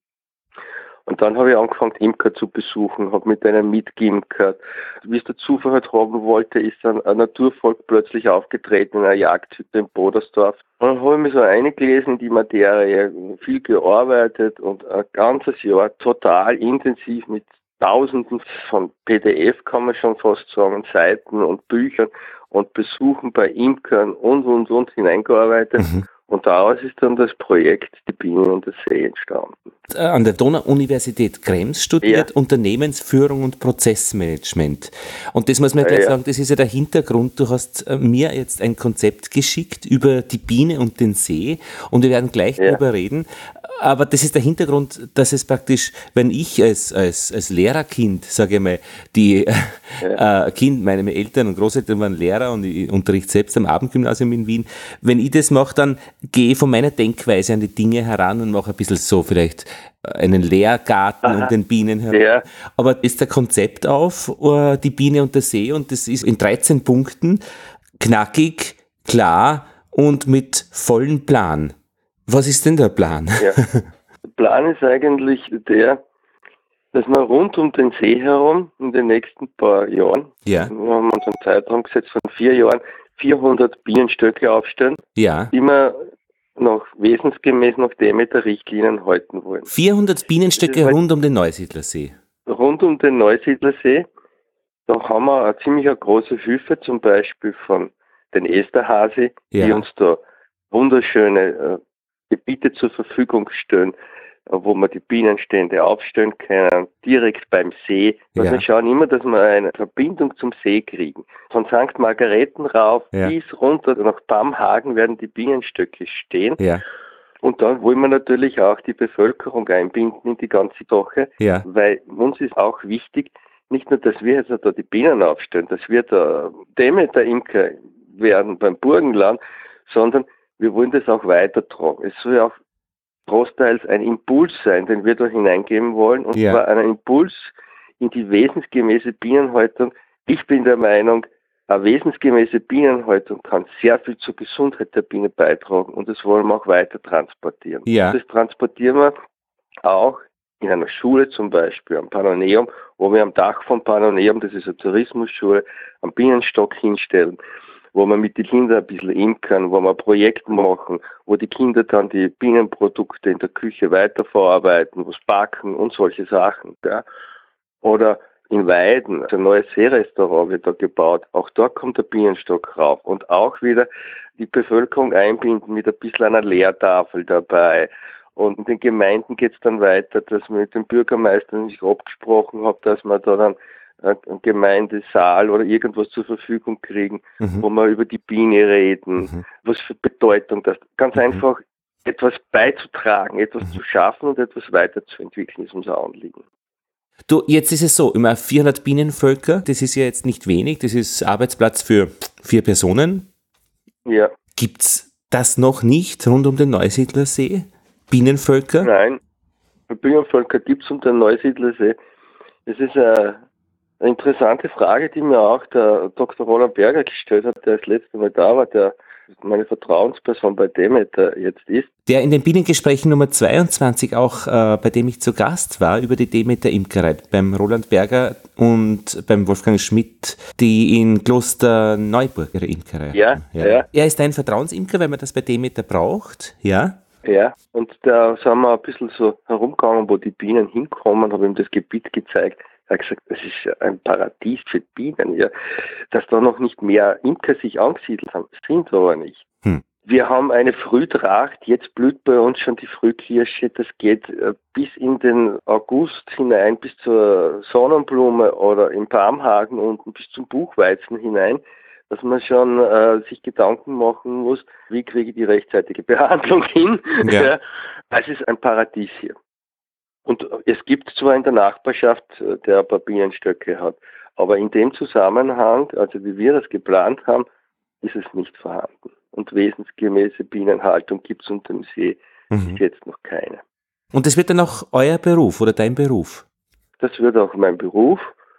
Und dann habe ich angefangen, Imker zu besuchen, habe mit denen mitgeimkert. Wie es der Zufall halt haben wollte, ist dann ein Naturvolk plötzlich aufgetreten in einer Jagdhütte in Bodersdorf. Und dann habe ich mich so eingelesen in die Materie, viel gearbeitet und ein ganzes Jahr total intensiv mit Tausenden von P D F, kann man schon fast sagen, Seiten und Büchern und Besuchen bei Imkern und, und, und hineingearbeitet. Mhm. Und daraus ist dann das Projekt Die Bienen und der See entstanden. An der Donau-Universität Krems studiert, ja. Unternehmensführung und Prozessmanagement. Und das muss man gleich ja, sagen, das ist ja der Hintergrund. Du hast mir jetzt ein Konzept geschickt über die Biene und den See und wir werden gleich ja. darüber reden. Aber das ist der Hintergrund, dass es praktisch, wenn ich als, als, als Lehrerkind, sage ich mal, die ja. äh, Kind, meine Eltern und Großeltern waren Lehrer und ich unterrichte selbst am Abendgymnasium in Wien, wenn ich das mache, dann gehe ich von meiner Denkweise an die Dinge heran und mache ein bisschen so vielleicht einen Lehrgarten Aha. um den Bienen herum. Ja. Aber ist der Konzept auf, die Biene und der See, und das ist in dreizehn Punkten knackig, klar und mit vollen Plan. Was ist denn der Plan? Ja. Der Plan ist eigentlich der, dass wir rund um den See herum in den nächsten paar Jahren, ja. wir haben uns einen Zeitraum gesetzt von vier Jahren, vierhundert Bienenstöcke aufstellen, ja. die wir noch wesensgemäß nach Demeter-Richtlinien halten wollen. vierhundert Bienenstöcke halt rund um den Neusiedlersee? Rund um den Neusiedlersee, da haben wir eine ziemlich große Hilfe, zum Beispiel von den Esterhasi, ja. die uns da wunderschöne äh, Gebiete zur Verfügung stellen, wo wir die Bienenstände aufstellen können, direkt beim See. Ja. Wir schauen immer, dass wir eine Verbindung zum See kriegen. Von Sankt Margareten rauf ja. bis runter nach Bamhagen werden die Bienenstöcke stehen. Ja. Und dann wollen wir natürlich auch die Bevölkerung einbinden in die ganze Sache, ja. weil uns ist auch wichtig, nicht nur, dass wir jetzt da die Bienen aufstellen, dass wir da Demeter-Imker werden beim Burgenland, sondern wir wollen das auch weitertragen. Es soll ja auch großteils ein Impuls sein, den wir da hineingeben wollen, und ja. zwar ein Impuls in die wesensgemäße Bienenhaltung. Ich bin der Meinung, eine wesensgemäße Bienenhaltung kann sehr viel zur Gesundheit der Biene beitragen, und das wollen wir auch weiter transportieren. Ja. Das transportieren wir auch in einer Schule, zum Beispiel am Panoneum, wo wir am Dach vom Panoneum, das ist eine Tourismusschule, einen Bienenstock hinstellen, wo man mit den Kindern ein bisschen imkern, wo wir Projekte machen, wo die Kinder dann die Bienenprodukte in der Küche weiterverarbeiten, was backen und solche Sachen. Ja. Oder in Weiden, ein neues Seerestaurant wird da gebaut, auch dort kommt der Bienenstock rauf. Und auch wieder die Bevölkerung einbinden mit ein bisschen einer Lehrtafel dabei. Und in den Gemeinden geht es dann weiter, dass man mit dem Bürgermeister sich abgesprochen hat, dass man da dann einen Gemeindesaal oder irgendwas zur Verfügung kriegen, mhm. wo wir über die Biene reden, mhm. was für Bedeutung das, ganz mhm. einfach etwas beizutragen, etwas mhm. zu schaffen und etwas weiterzuentwickeln, ist unser Anliegen. Du, jetzt ist es so, immer vierhundert Bienenvölker, das ist ja jetzt nicht wenig, das ist Arbeitsplatz für vier Personen. Ja. Gibt's das noch nicht rund um den Neusiedlersee? Bienenvölker? Nein, Bienenvölker gibt es um den Neusiedlersee. Es ist eine Eine interessante Frage, die mir auch der Doktor Roland Berger gestellt hat, der das letzte Mal da war, der meine Vertrauensperson bei Demeter jetzt ist. Der in den Bienengesprächen Nummer zweiundzwanzig auch, äh, bei dem ich zu Gast war, über die Demeter-Imkerei, beim Roland Berger und beim Wolfgang Schmidt, die in Kloster Neuburg ihre Imkerei ja, ja, ja. Er ist ein Vertrauensimker, weil man das bei Demeter braucht, ja? Ja, und da sind wir ein bisschen so herumgegangen, wo die Bienen hinkommen, habe ihm das Gebiet gezeigt. Er hat gesagt, das ist ein Paradies für Bienen, ja. Dass da noch nicht mehr Imker sich angesiedelt haben, sind aber nicht. Hm. Wir haben eine Frühtracht, jetzt blüht bei uns schon die Frühkirsche, das geht bis in den August hinein, bis zur Sonnenblume oder im Bamhagen unten bis zum Buchweizen hinein, dass man schon äh, sich Gedanken machen muss, wie kriege ich die rechtzeitige Behandlung hin. Ja. Ja. Es ist ein Paradies hier. Und es gibt zwar in der Nachbarschaft, der ein paar Bienenstöcke hat, aber in dem Zusammenhang, also wie wir das geplant haben, ist es nicht vorhanden. Und wesensgemäße Bienenhaltung gibt es unter dem See mhm. bis jetzt noch keine. Und das wird dann auch euer Beruf oder dein Beruf? Das wird auch mein Beruf.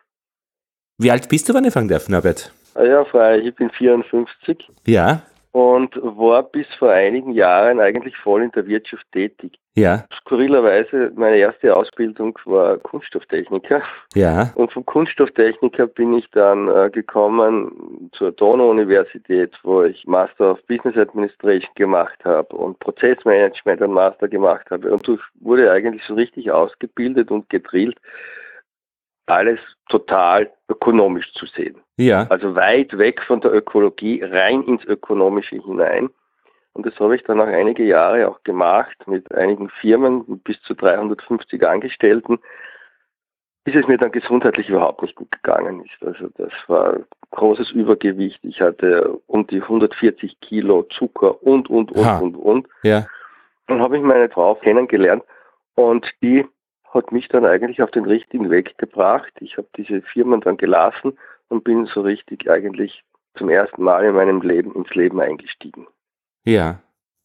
Wie alt bist du, wenn ich fragen darf, Norbert? Ja, freilich, ich bin vierundfünfzig. Ja. Und war bis vor einigen Jahren eigentlich voll in der Wirtschaft tätig. Ja. Skurrilerweise, meine erste Ausbildung war Kunststofftechniker. Ja. Und vom Kunststofftechniker bin ich dann äh, gekommen zur Donau-Universität, wo ich Master of Business Administration gemacht habe und Prozessmanagement einen Master gemacht habe. Und ich wurde eigentlich so richtig ausgebildet und gedrillt, alles total ökonomisch zu sehen. Ja. Also weit weg von der Ökologie, rein ins Ökonomische hinein. Und das habe ich dann auch einige Jahre auch gemacht, mit einigen Firmen, mit bis zu dreihundertfünfzig Angestellten, bis es mir dann gesundheitlich überhaupt nicht gut gegangen ist. Also das war großes Übergewicht. Ich hatte um die hundertvierzig Kilo Zucker und, und, und, ha. und, und. Ja. Dann habe ich meine Frau kennengelernt und die hat mich dann eigentlich auf den richtigen Weg gebracht. Ich habe diese Firmen dann gelassen und bin so richtig eigentlich zum ersten Mal in meinem Leben ins Leben eingestiegen. Ja.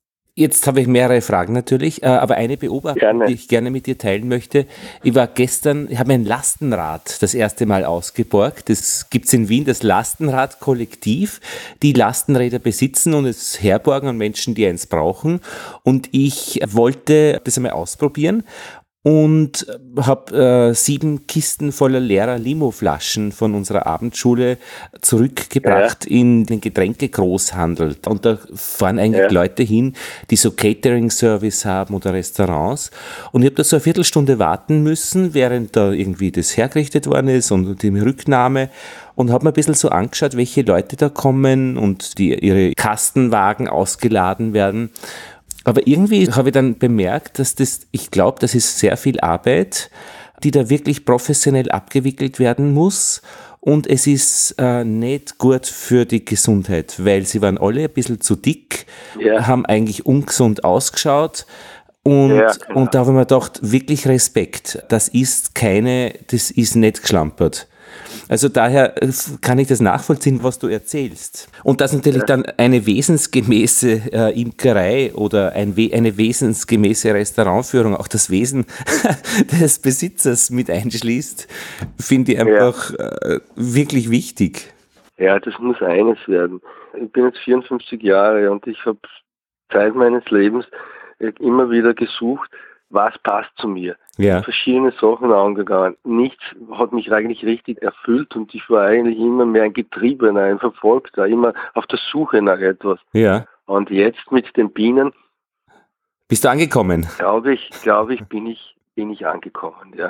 Jetzt habe ich mehrere Fragen natürlich, aber eine Beobachtung, gerne. die ich gerne mit dir teilen möchte. Ich war gestern, ich habe mein Lastenrad das erste Mal ausgeborgt. Das gibt es in Wien, das Lastenrad-Kollektiv, die Lastenräder besitzen und es herborgen an Menschen, die eins brauchen. Und ich wollte das einmal ausprobieren. Und habe äh, sieben Kisten voller leerer Limo-Flaschen von unserer Abendschule zurückgebracht ja. in den Getränkegroßhandel. Und da fahren eigentlich ja. Leute hin, die so Catering-Service haben oder Restaurants. Und ich habe da so eine Viertelstunde warten müssen, während da irgendwie das hergerichtet worden ist und die Rücknahme. Und habe mir ein bisschen so angeschaut, welche Leute da kommen und die ihre Kastenwagen ausgeladen werden. Aber irgendwie habe ich dann bemerkt, dass das, ich glaube, das ist sehr viel Arbeit, die da wirklich professionell abgewickelt werden muss. Und es ist äh, nicht gut für die Gesundheit, weil sie waren alle ein bisschen zu dick, ja. haben eigentlich ungesund ausgeschaut. Und, ja, genau. und da habe ich mir gedacht, wirklich Respekt, das ist keine, das ist nicht geschlampert. Also daher kann ich das nachvollziehen, was du erzählst. Und dass natürlich dann eine wesensgemäße äh, Imkerei oder ein, eine wesensgemäße Restaurantführung auch das Wesen des Besitzers mit einschließt, finde ich einfach ja. äh, wirklich wichtig. Ja, das muss eines werden. Ich bin jetzt vierundfünfzig Jahre und ich habe Zeit meines Lebens immer wieder gesucht, was passt zu mir. Ja. Verschiedene Sachen angegangen. Nichts hat mich eigentlich richtig erfüllt und ich war eigentlich immer mehr ein Getriebener, ein Verfolgter, immer auf der Suche nach etwas. Ja. Und jetzt mit den Bienen. Bist du angekommen? Glaube ich, glaube ich, bin ich, bin ich angekommen, ja.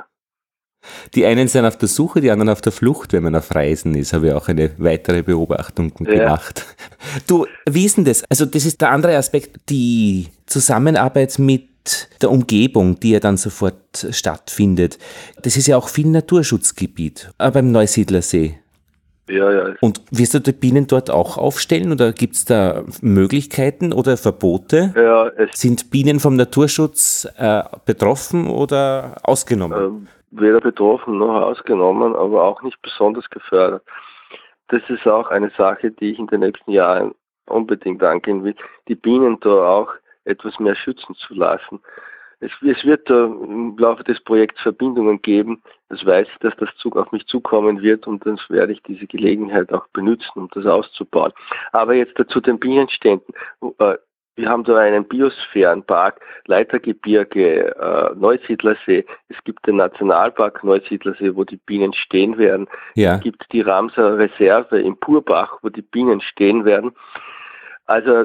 Die einen sind auf der Suche, die anderen auf der Flucht, wenn man auf Reisen ist, habe ich auch eine weitere Beobachtung ja. gemacht. Du, wie ist denn das? Also das ist der andere Aspekt, die Zusammenarbeit mit der Umgebung, die ja dann sofort stattfindet. Das ist ja auch viel Naturschutzgebiet, aber beim Neusiedlersee. Ja, ja. Und wirst du die Bienen dort auch aufstellen oder gibt es da Möglichkeiten oder Verbote? Ja, es Sind Bienen vom Naturschutz äh, betroffen oder ausgenommen? Ähm, weder betroffen noch ausgenommen, aber auch nicht besonders gefördert. Das ist auch eine Sache, die ich in den nächsten Jahren unbedingt angehen will, die Bienen da auch etwas mehr schützen zu lassen. Es, es wird da im Laufe des Projekts Verbindungen geben. Das weiß ich, dass das Zug auf mich zukommen wird und dann werde ich diese Gelegenheit auch benutzen, um das auszubauen. Aber jetzt dazu den Bienenständen. Wir haben da einen Biosphärenpark, Leitergebirge, äh, Neusiedlersee. Es gibt den Nationalpark Neusiedlersee, wo die Bienen stehen werden. Ja. Es gibt die Ramser Reserve im Purbach, wo die Bienen stehen werden. Also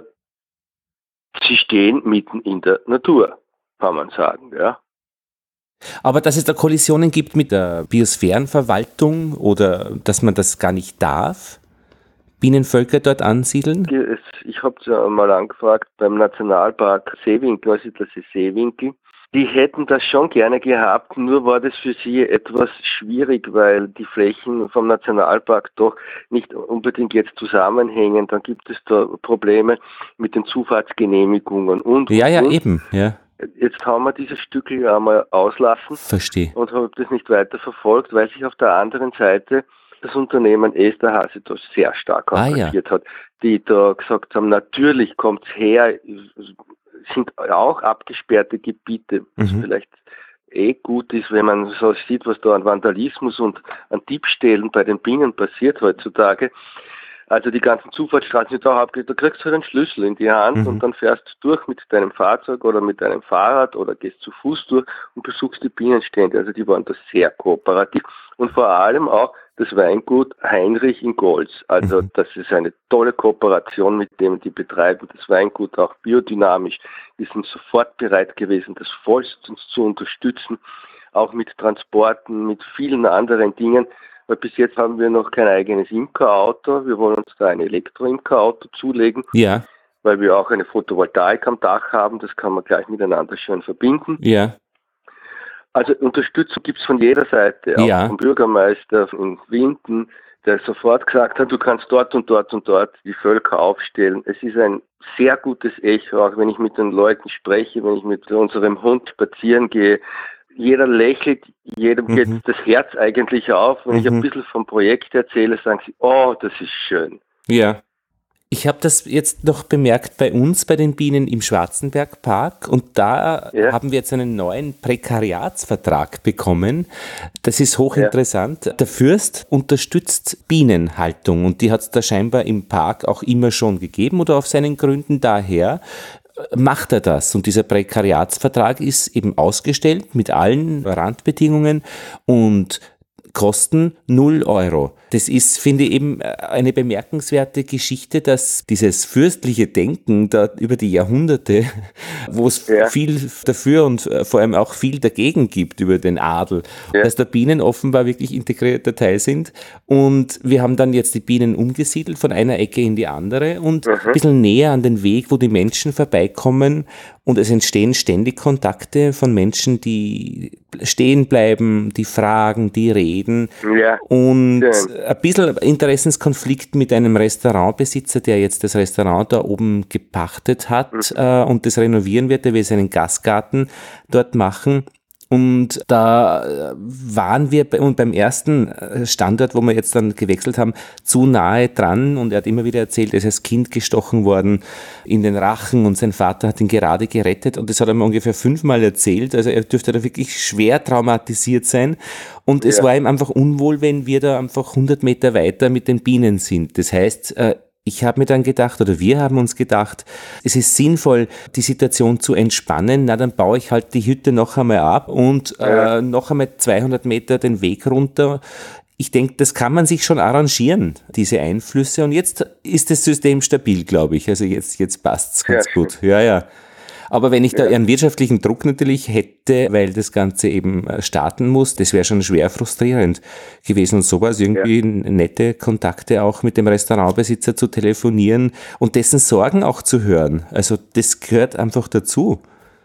sie stehen mitten in der Natur, kann man sagen, ja. Aber dass es da Kollisionen gibt mit der Biosphärenverwaltung oder dass man das gar nicht darf, Bienenvölker dort ansiedeln? Ich habe ja mal angefragt beim Nationalpark Seewinkel, Neusiedlersee Seewinkel. Die hätten das schon gerne gehabt, nur war das für sie etwas schwierig, weil die Flächen vom Nationalpark doch nicht unbedingt jetzt zusammenhängen. Dann gibt es da Probleme mit den Zufahrtsgenehmigungen und, ja, ja, und. eben, ja. Jetzt haben wir dieses Stückchen einmal auslassen. Verstehe. Und habe das nicht weiter verfolgt, weil sich auf der anderen Seite das Unternehmen Esterhazy da sehr stark engagiert ah, ja. hat, die da gesagt haben, natürlich kommt's her, sind auch abgesperrte Gebiete, was mhm. vielleicht eh gut ist, wenn man so sieht, was da an Vandalismus und an Diebstählen bei den Bienen passiert heutzutage. Also die ganzen Zufahrtsstraßen sind auch abgelegt, da kriegst du halt einen Schlüssel in die Hand mhm. und dann fährst du durch mit deinem Fahrzeug oder mit deinem Fahrrad oder gehst zu Fuß durch und besuchst die Bienenstände. Also die waren da sehr kooperativ und vor allem auch das Weingut Heinrich in Golz. Also mhm. das ist eine tolle Kooperation mit dem, die betreiben das Weingut auch biodynamisch. Die sind sofort bereit gewesen, das vollstens zu unterstützen, auch mit Transporten, mit vielen anderen Dingen. Weil bis jetzt haben wir noch kein eigenes Imkerauto. Wir wollen uns da ein Elektro-Imkerauto zulegen, ja. weil wir auch eine Photovoltaik am Dach haben. Das kann man gleich miteinander schön verbinden. Ja. Also Unterstützung gibt es von jeder Seite, auch ja. vom Bürgermeister in Winden, der sofort gesagt hat, du kannst dort und dort und dort die Völker aufstellen. Es ist ein sehr gutes Echo, auch wenn ich mit den Leuten spreche, wenn ich mit unserem Hund spazieren gehe. Jeder lächelt, jedem Mhm. geht das Herz eigentlich auf. Wenn ich Mhm. ein bisschen vom Projekt erzähle, sagen sie, oh, das ist schön. Ja. Ich habe das jetzt noch bemerkt bei uns, bei den Bienen im Schwarzenbergpark, und da Ja. haben wir jetzt einen neuen Prekariatsvertrag bekommen. Das ist hochinteressant. Der Fürst unterstützt Bienenhaltung und die hat es da scheinbar im Park auch immer schon gegeben oder auf seinen Gründen daher macht er das. Und dieser Prekariatsvertrag ist eben ausgestellt mit allen Randbedingungen und kosten null Euro. Das ist, finde ich, eben eine bemerkenswerte Geschichte, dass dieses fürstliche Denken da über die Jahrhunderte, wo es Ja. viel dafür und vor allem auch viel dagegen gibt über den Adel, Ja. dass da Bienen offenbar wirklich integrierter Teil sind. Und wir haben dann jetzt die Bienen umgesiedelt von einer Ecke in die andere und Mhm. ein bisschen näher an den Weg, wo die Menschen vorbeikommen. Und es entstehen ständig Kontakte von Menschen, die stehen bleiben, die fragen, die reden. Ja. Und Schön. ein bisschen Interessenskonflikt mit einem Restaurantbesitzer, der jetzt das Restaurant da oben gepachtet hat äh, und das renovieren wird. Der will seinen Gastgarten dort machen. Und da äh, waren wir bei, und beim ersten äh, Standort, wo wir jetzt dann gewechselt haben, zu nahe dran. Und er hat immer wieder erzählt, er ist als Kind gestochen worden in den Rachen und sein Vater hat ihn gerade gerettet. Und das hat er mir ungefähr fünfmal erzählt. Also er dürfte da wirklich schwer traumatisiert sein. Und es Ja. war ihm einfach unwohl, wenn wir da einfach hundert Meter weiter mit den Bienen sind. Das heißt, äh, ich habe mir dann gedacht, oder wir haben uns gedacht, es ist sinnvoll, die Situation zu entspannen. Na, dann baue ich halt die Hütte noch einmal ab und Ja. äh, noch einmal zweihundert Meter den Weg runter. Ich denke, das kann man sich schon arrangieren, diese Einflüsse. Und jetzt ist das System stabil, glaube ich. Also jetzt, jetzt passt es ganz Sehr gut. Ja, ja. Aber wenn ich da Ja. einen wirtschaftlichen Druck natürlich hätte, weil das Ganze eben äh, starten muss, das wäre schon schwer frustrierend gewesen. Und sowas irgendwie nette Kontakte auch mit dem Restaurantbesitzer zu telefonieren und dessen Sorgen auch zu hören. Also das gehört einfach dazu.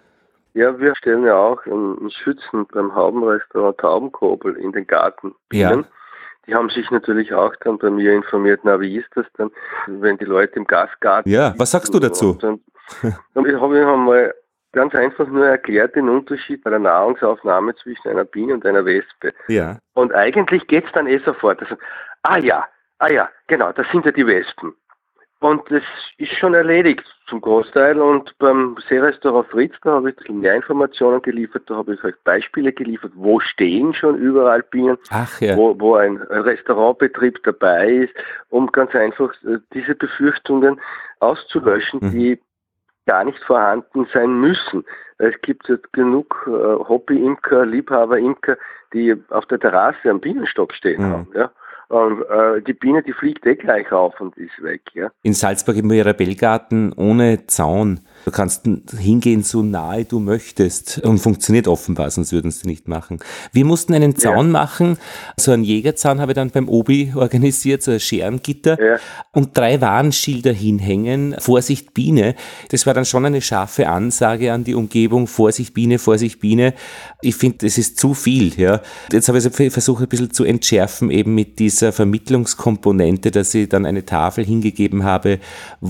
Ja, wir stellen ja auch einen Schützen beim Haubenrestaurant Taubenkobel in den Garten. Ja. Die haben sich natürlich auch dann bei mir informiert, na, wie ist das dann, wenn die Leute im Gastgarten... Ja, was sagst du dazu? Und dann, und ich habe ihnen mal ganz einfach nur erklärt den Unterschied bei der Nahrungsaufnahme zwischen einer Biene und einer Wespe. Ja. Und eigentlich geht's dann eh sofort. Also, ah ja, ah ja, genau, das sind ja die Wespen. Und das ist schon erledigt zum Großteil. Und beim Seerestaurant Fritz, da habe ich ein bisschen mehr Informationen geliefert, da habe ich euch Beispiele geliefert, wo stehen schon überall Bienen, Ach ja. wo, wo ein Restaurantbetrieb dabei ist, um ganz einfach äh, diese Befürchtungen auszulöschen, Mhm. die gar nicht vorhanden sein müssen. Es gibt jetzt genug äh, Hobby-Imker, Liebhaber-Imker, die auf der Terrasse am Bienenstock stehen Mhm. haben. Ja? Und äh, die Biene, die fliegt eh gleich auf und ist weg. Ja? In Salzburg im Mirabellgarten ohne Zaun. Du kannst hingehen, so nahe du möchtest. Und funktioniert offenbar, sonst würden sie nicht machen. Wir mussten einen Zaun Ja. machen. So einen Jägerzaun habe ich dann beim Obi organisiert, so ein Scherengitter. Ja. Und drei Warnschilder hinhängen. Vorsicht Biene. Das war dann schon eine scharfe Ansage an die Umgebung. Vorsicht Biene, Vorsicht Biene. Ich finde, das ist zu viel. Ja. Jetzt habe ich es versucht, ein bisschen zu entschärfen, eben mit dieser Vermittlungskomponente, dass ich dann eine Tafel hingegeben habe,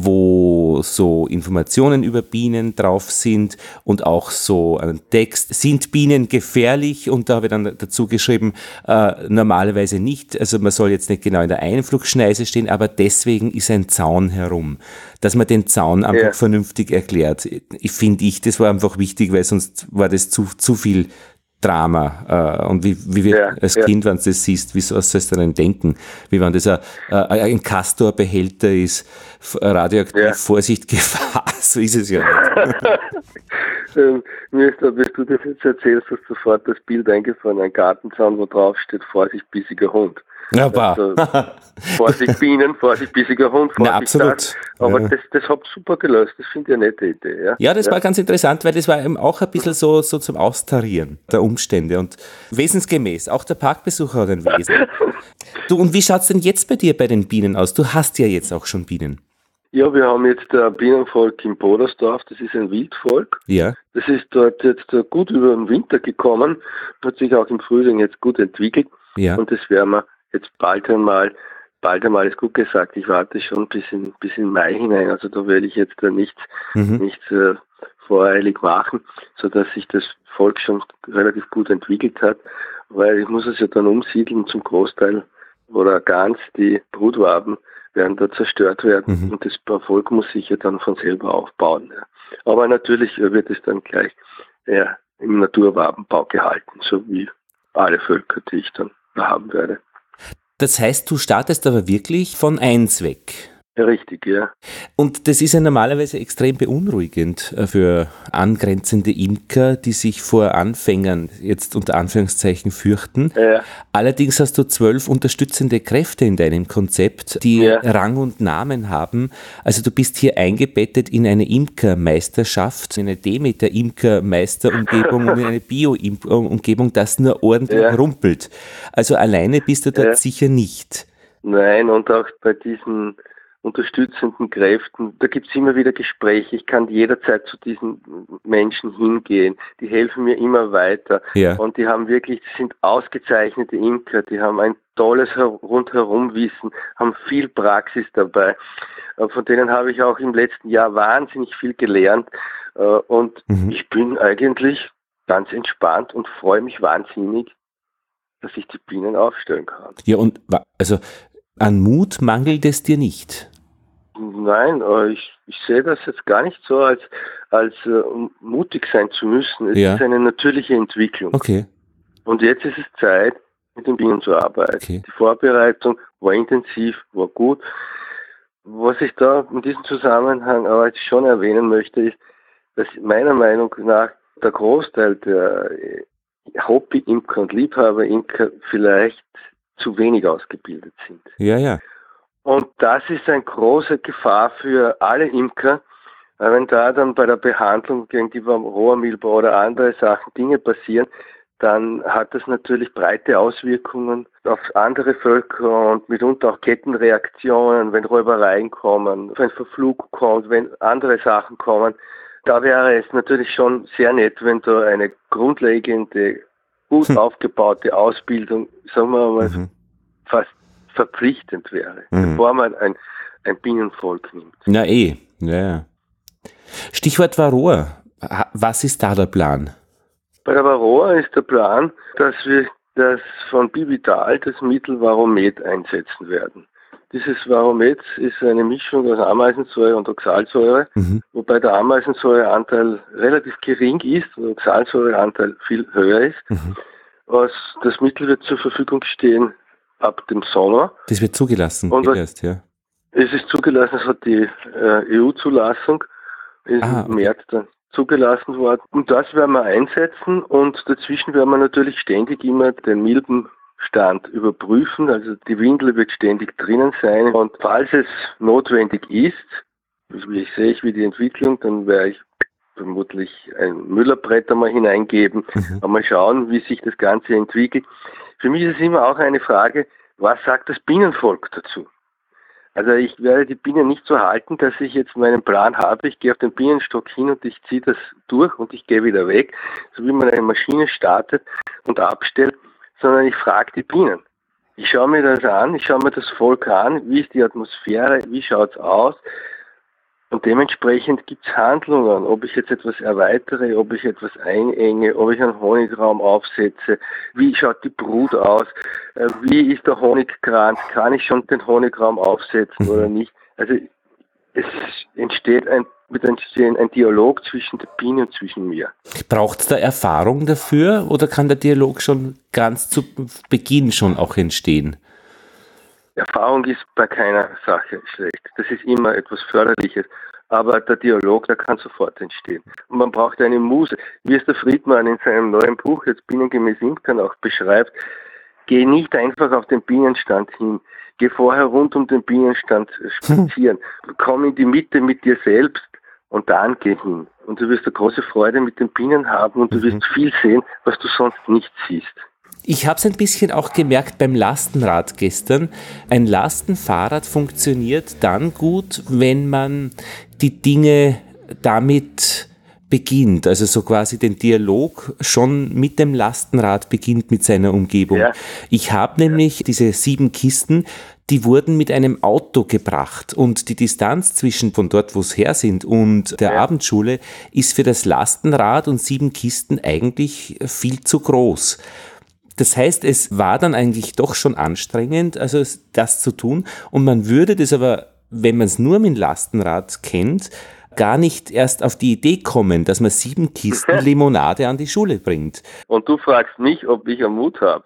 wo so Informationen über Bienen drauf sind und auch so ein Text. Sind Bienen gefährlich? Und da habe ich dann dazu geschrieben, äh, normalerweise nicht. Also man soll jetzt nicht genau in der Einflugschneise stehen, aber deswegen ist ein Zaun herum. Dass man den Zaun einfach Ja. vernünftig erklärt. Ich finde ich, das war einfach wichtig, weil sonst war das zu, zu viel Drama. Äh, und wie, wie wir Ja, als ja. Kind, wenn du das siehst, wie sollst du das denn denken? Wie wenn das ein, äh, ein Castor-Behälter ist, f- radioaktiv, Ja. Vorsicht, Gefahr, so ist es ja nicht. ähm, mir ist da, bis du das jetzt erzählst, hast sofort das Bild eingefallen, ein Gartenzaun, wo drauf steht, Vorsicht, bissiger Hund. Ja, bah. Also, Vorsicht Bienen, Vorsicht bissiger Hund, Vorsicht Na, absolut. das. Aber Ja. das, das habt ihr super gelöst, das finde ich eine nette Idee. Ja, Ja, das war ganz interessant, weil das war eben auch ein bisschen so, so zum Austarieren der Umstände und wesensgemäß. Auch der Parkbesucher hat ein Wesen. Du, und wie schaut's denn jetzt bei dir bei den Bienen aus? Du hast ja jetzt auch schon Bienen. Ja, wir haben jetzt ein Bienenvolk im Bodersdorf, das ist ein Wildvolk. Ja. Das ist dort jetzt äh, gut über den Winter gekommen, hat sich auch im Frühling jetzt gut entwickelt Ja. und das werden wir jetzt bald einmal bald einmal alles gut gesagt. Ich warte schon bis in, bis in Mai hinein. Also da werde ich jetzt da nichts, mhm. nichts äh, voreilig machen, sodass sich das Volk schon relativ gut entwickelt hat. Weil ich muss es ja dann umsiedeln zum Großteil oder ganz. Die Brutwaben werden da zerstört werden mhm. und das Volk muss sich ja dann von selber aufbauen. Ja. Aber natürlich wird es dann gleich ja, im Naturwabenbau gehalten, so wie alle Völker, die ich dann haben werde. Das heißt, du startest aber wirklich von eins weg. Ja, richtig, ja. Und das ist ja normalerweise extrem beunruhigend für angrenzende Imker, die sich vor Anfängern jetzt unter Anführungszeichen fürchten. Ja. Allerdings hast du zwölf unterstützende Kräfte in deinem Konzept, die ja. Rang und Namen haben. Also du bist hier eingebettet in eine Imkermeisterschaft, in eine Demeter-Imkermeisterumgebung und in eine Bio-Umgebung, das nur ordentlich ja. rumpelt. Also alleine bist du dort ja. sicher nicht. Nein, und auch bei diesen unterstützenden Kräften, da gibt es immer wieder Gespräche. Ich kann jederzeit zu diesen Menschen hingehen. Die helfen mir immer weiter. Ja. Und die haben wirklich, das sind ausgezeichnete Imker, die haben ein tolles Rundherumwissen, haben viel Praxis dabei. Von denen habe ich auch im letzten Jahr wahnsinnig viel gelernt. Und mhm. ich bin eigentlich ganz entspannt und freue mich wahnsinnig, dass ich die Bienen aufstellen kann. Ja, und also an Mut mangelt es dir nicht? Nein, ich, ich sehe das jetzt gar nicht so, als, als uh, mutig sein zu müssen. Es ja. ist eine natürliche Entwicklung. Okay. Und jetzt ist es Zeit, mit den Bienen zu arbeiten. Okay. Die Vorbereitung war intensiv, war gut. Was ich da in diesem Zusammenhang aber jetzt schon erwähnen möchte, ist, dass meiner Meinung nach der Großteil der Hobby-Imker und Liebhaber-Imker vielleicht zu wenig ausgebildet sind. Ja, ja. Und das ist eine große Gefahr für alle Imker, weil wenn da dann bei der Behandlung gegen die Varroa-Milbe oder andere Sachen Dinge passieren, dann hat das natürlich breite Auswirkungen auf andere Völker und mitunter auch Kettenreaktionen, wenn Räubereien kommen, wenn Verflug kommt, wenn andere Sachen kommen. Da wäre es natürlich schon sehr nett, wenn da eine grundlegende, gut hm. aufgebaute Ausbildung, sagen wir mal, mhm. fast verpflichtend wäre, mhm. bevor man ein, ein Bienenvolk nimmt. Na eh, ja, ja. Stichwort Varroa. Was ist da der Plan? Bei der Varroa ist der Plan, dass wir das von Bivital, das Mittel Varromet, einsetzen werden. Dieses Varromet ist eine Mischung aus Ameisensäure und Oxalsäure, mhm. wobei der Ameisensäureanteil relativ gering ist und der Oxalsäureanteil viel höher ist. Mhm. Was, das Mittel wird zur Verfügung stehen ab dem Sommer. Das wird zugelassen, und was, erst, ja. Es ist zugelassen, es hat die äh, E U-Zulassung, ist ah, okay. im März dann zugelassen worden. Und das werden wir einsetzen und dazwischen werden wir natürlich ständig immer den Milbenstand überprüfen. Also die Windel wird ständig drinnen sein und falls es notwendig ist, ich sehe ich wie die Entwicklung, dann werde ich vermutlich ein Müllerbrett einmal hineingeben, mhm. einmal schauen, wie sich das Ganze entwickelt. Für mich ist es immer auch eine Frage, was sagt das Bienenvolk dazu? Also ich werde die Bienen nicht so halten, dass ich jetzt meinen Plan habe, ich gehe auf den Bienenstock hin und ich ziehe das durch und ich gehe wieder weg, so wie man eine Maschine startet und abstellt, sondern ich frage die Bienen. Ich schaue mir das an, ich schaue mir das Volk an, wie ist die Atmosphäre, wie schaut es aus? Und dementsprechend gibt es Handlungen, ob ich jetzt etwas erweitere, ob ich etwas einenge, ob ich einen Honigraum aufsetze, wie schaut die Brut aus, wie ist der Honigkranz, kann ich schon den Honigraum aufsetzen oder nicht. Also es entsteht ein, wird entstehen ein Dialog zwischen der Biene und zwischen mir. Braucht es da Erfahrung dafür oder kann der Dialog schon ganz zu Beginn schon auch entstehen? Erfahrung ist bei keiner Sache schlecht. Das ist immer etwas Förderliches. Aber der Dialog, der kann sofort entstehen. Und man braucht eine Muse. Wie es der Friedmann in seinem neuen Buch, jetzt Bienengemäß Imkern, auch beschreibt, geh nicht einfach auf den Bienenstand hin. Geh vorher rund um den Bienenstand spazieren. Komm in die Mitte mit dir selbst und dann geh hin. Und du wirst eine große Freude mit den Bienen haben und du wirst viel sehen, was du sonst nicht siehst. Ich habe es ein bisschen auch gemerkt beim Lastenrad gestern. Ein Lastenfahrrad funktioniert dann gut, wenn man die Dinge damit beginnt, also so quasi den Dialog schon mit dem Lastenrad beginnt mit seiner Umgebung. Ja. Ich habe nämlich diese sieben Kisten, die wurden mit einem Auto gebracht und die Distanz zwischen von dort, wo es her sind und der ja. Abendschule ist für das Lastenrad und sieben Kisten eigentlich viel zu groß. Das heißt, es war dann eigentlich doch schon anstrengend, also das zu tun und man würde das aber, wenn man es nur mit dem Lastenrad kennt, gar nicht erst auf die Idee kommen, dass man sieben Kisten Limonade an die Schule bringt. Und du fragst mich, ob ich einen Mut habe.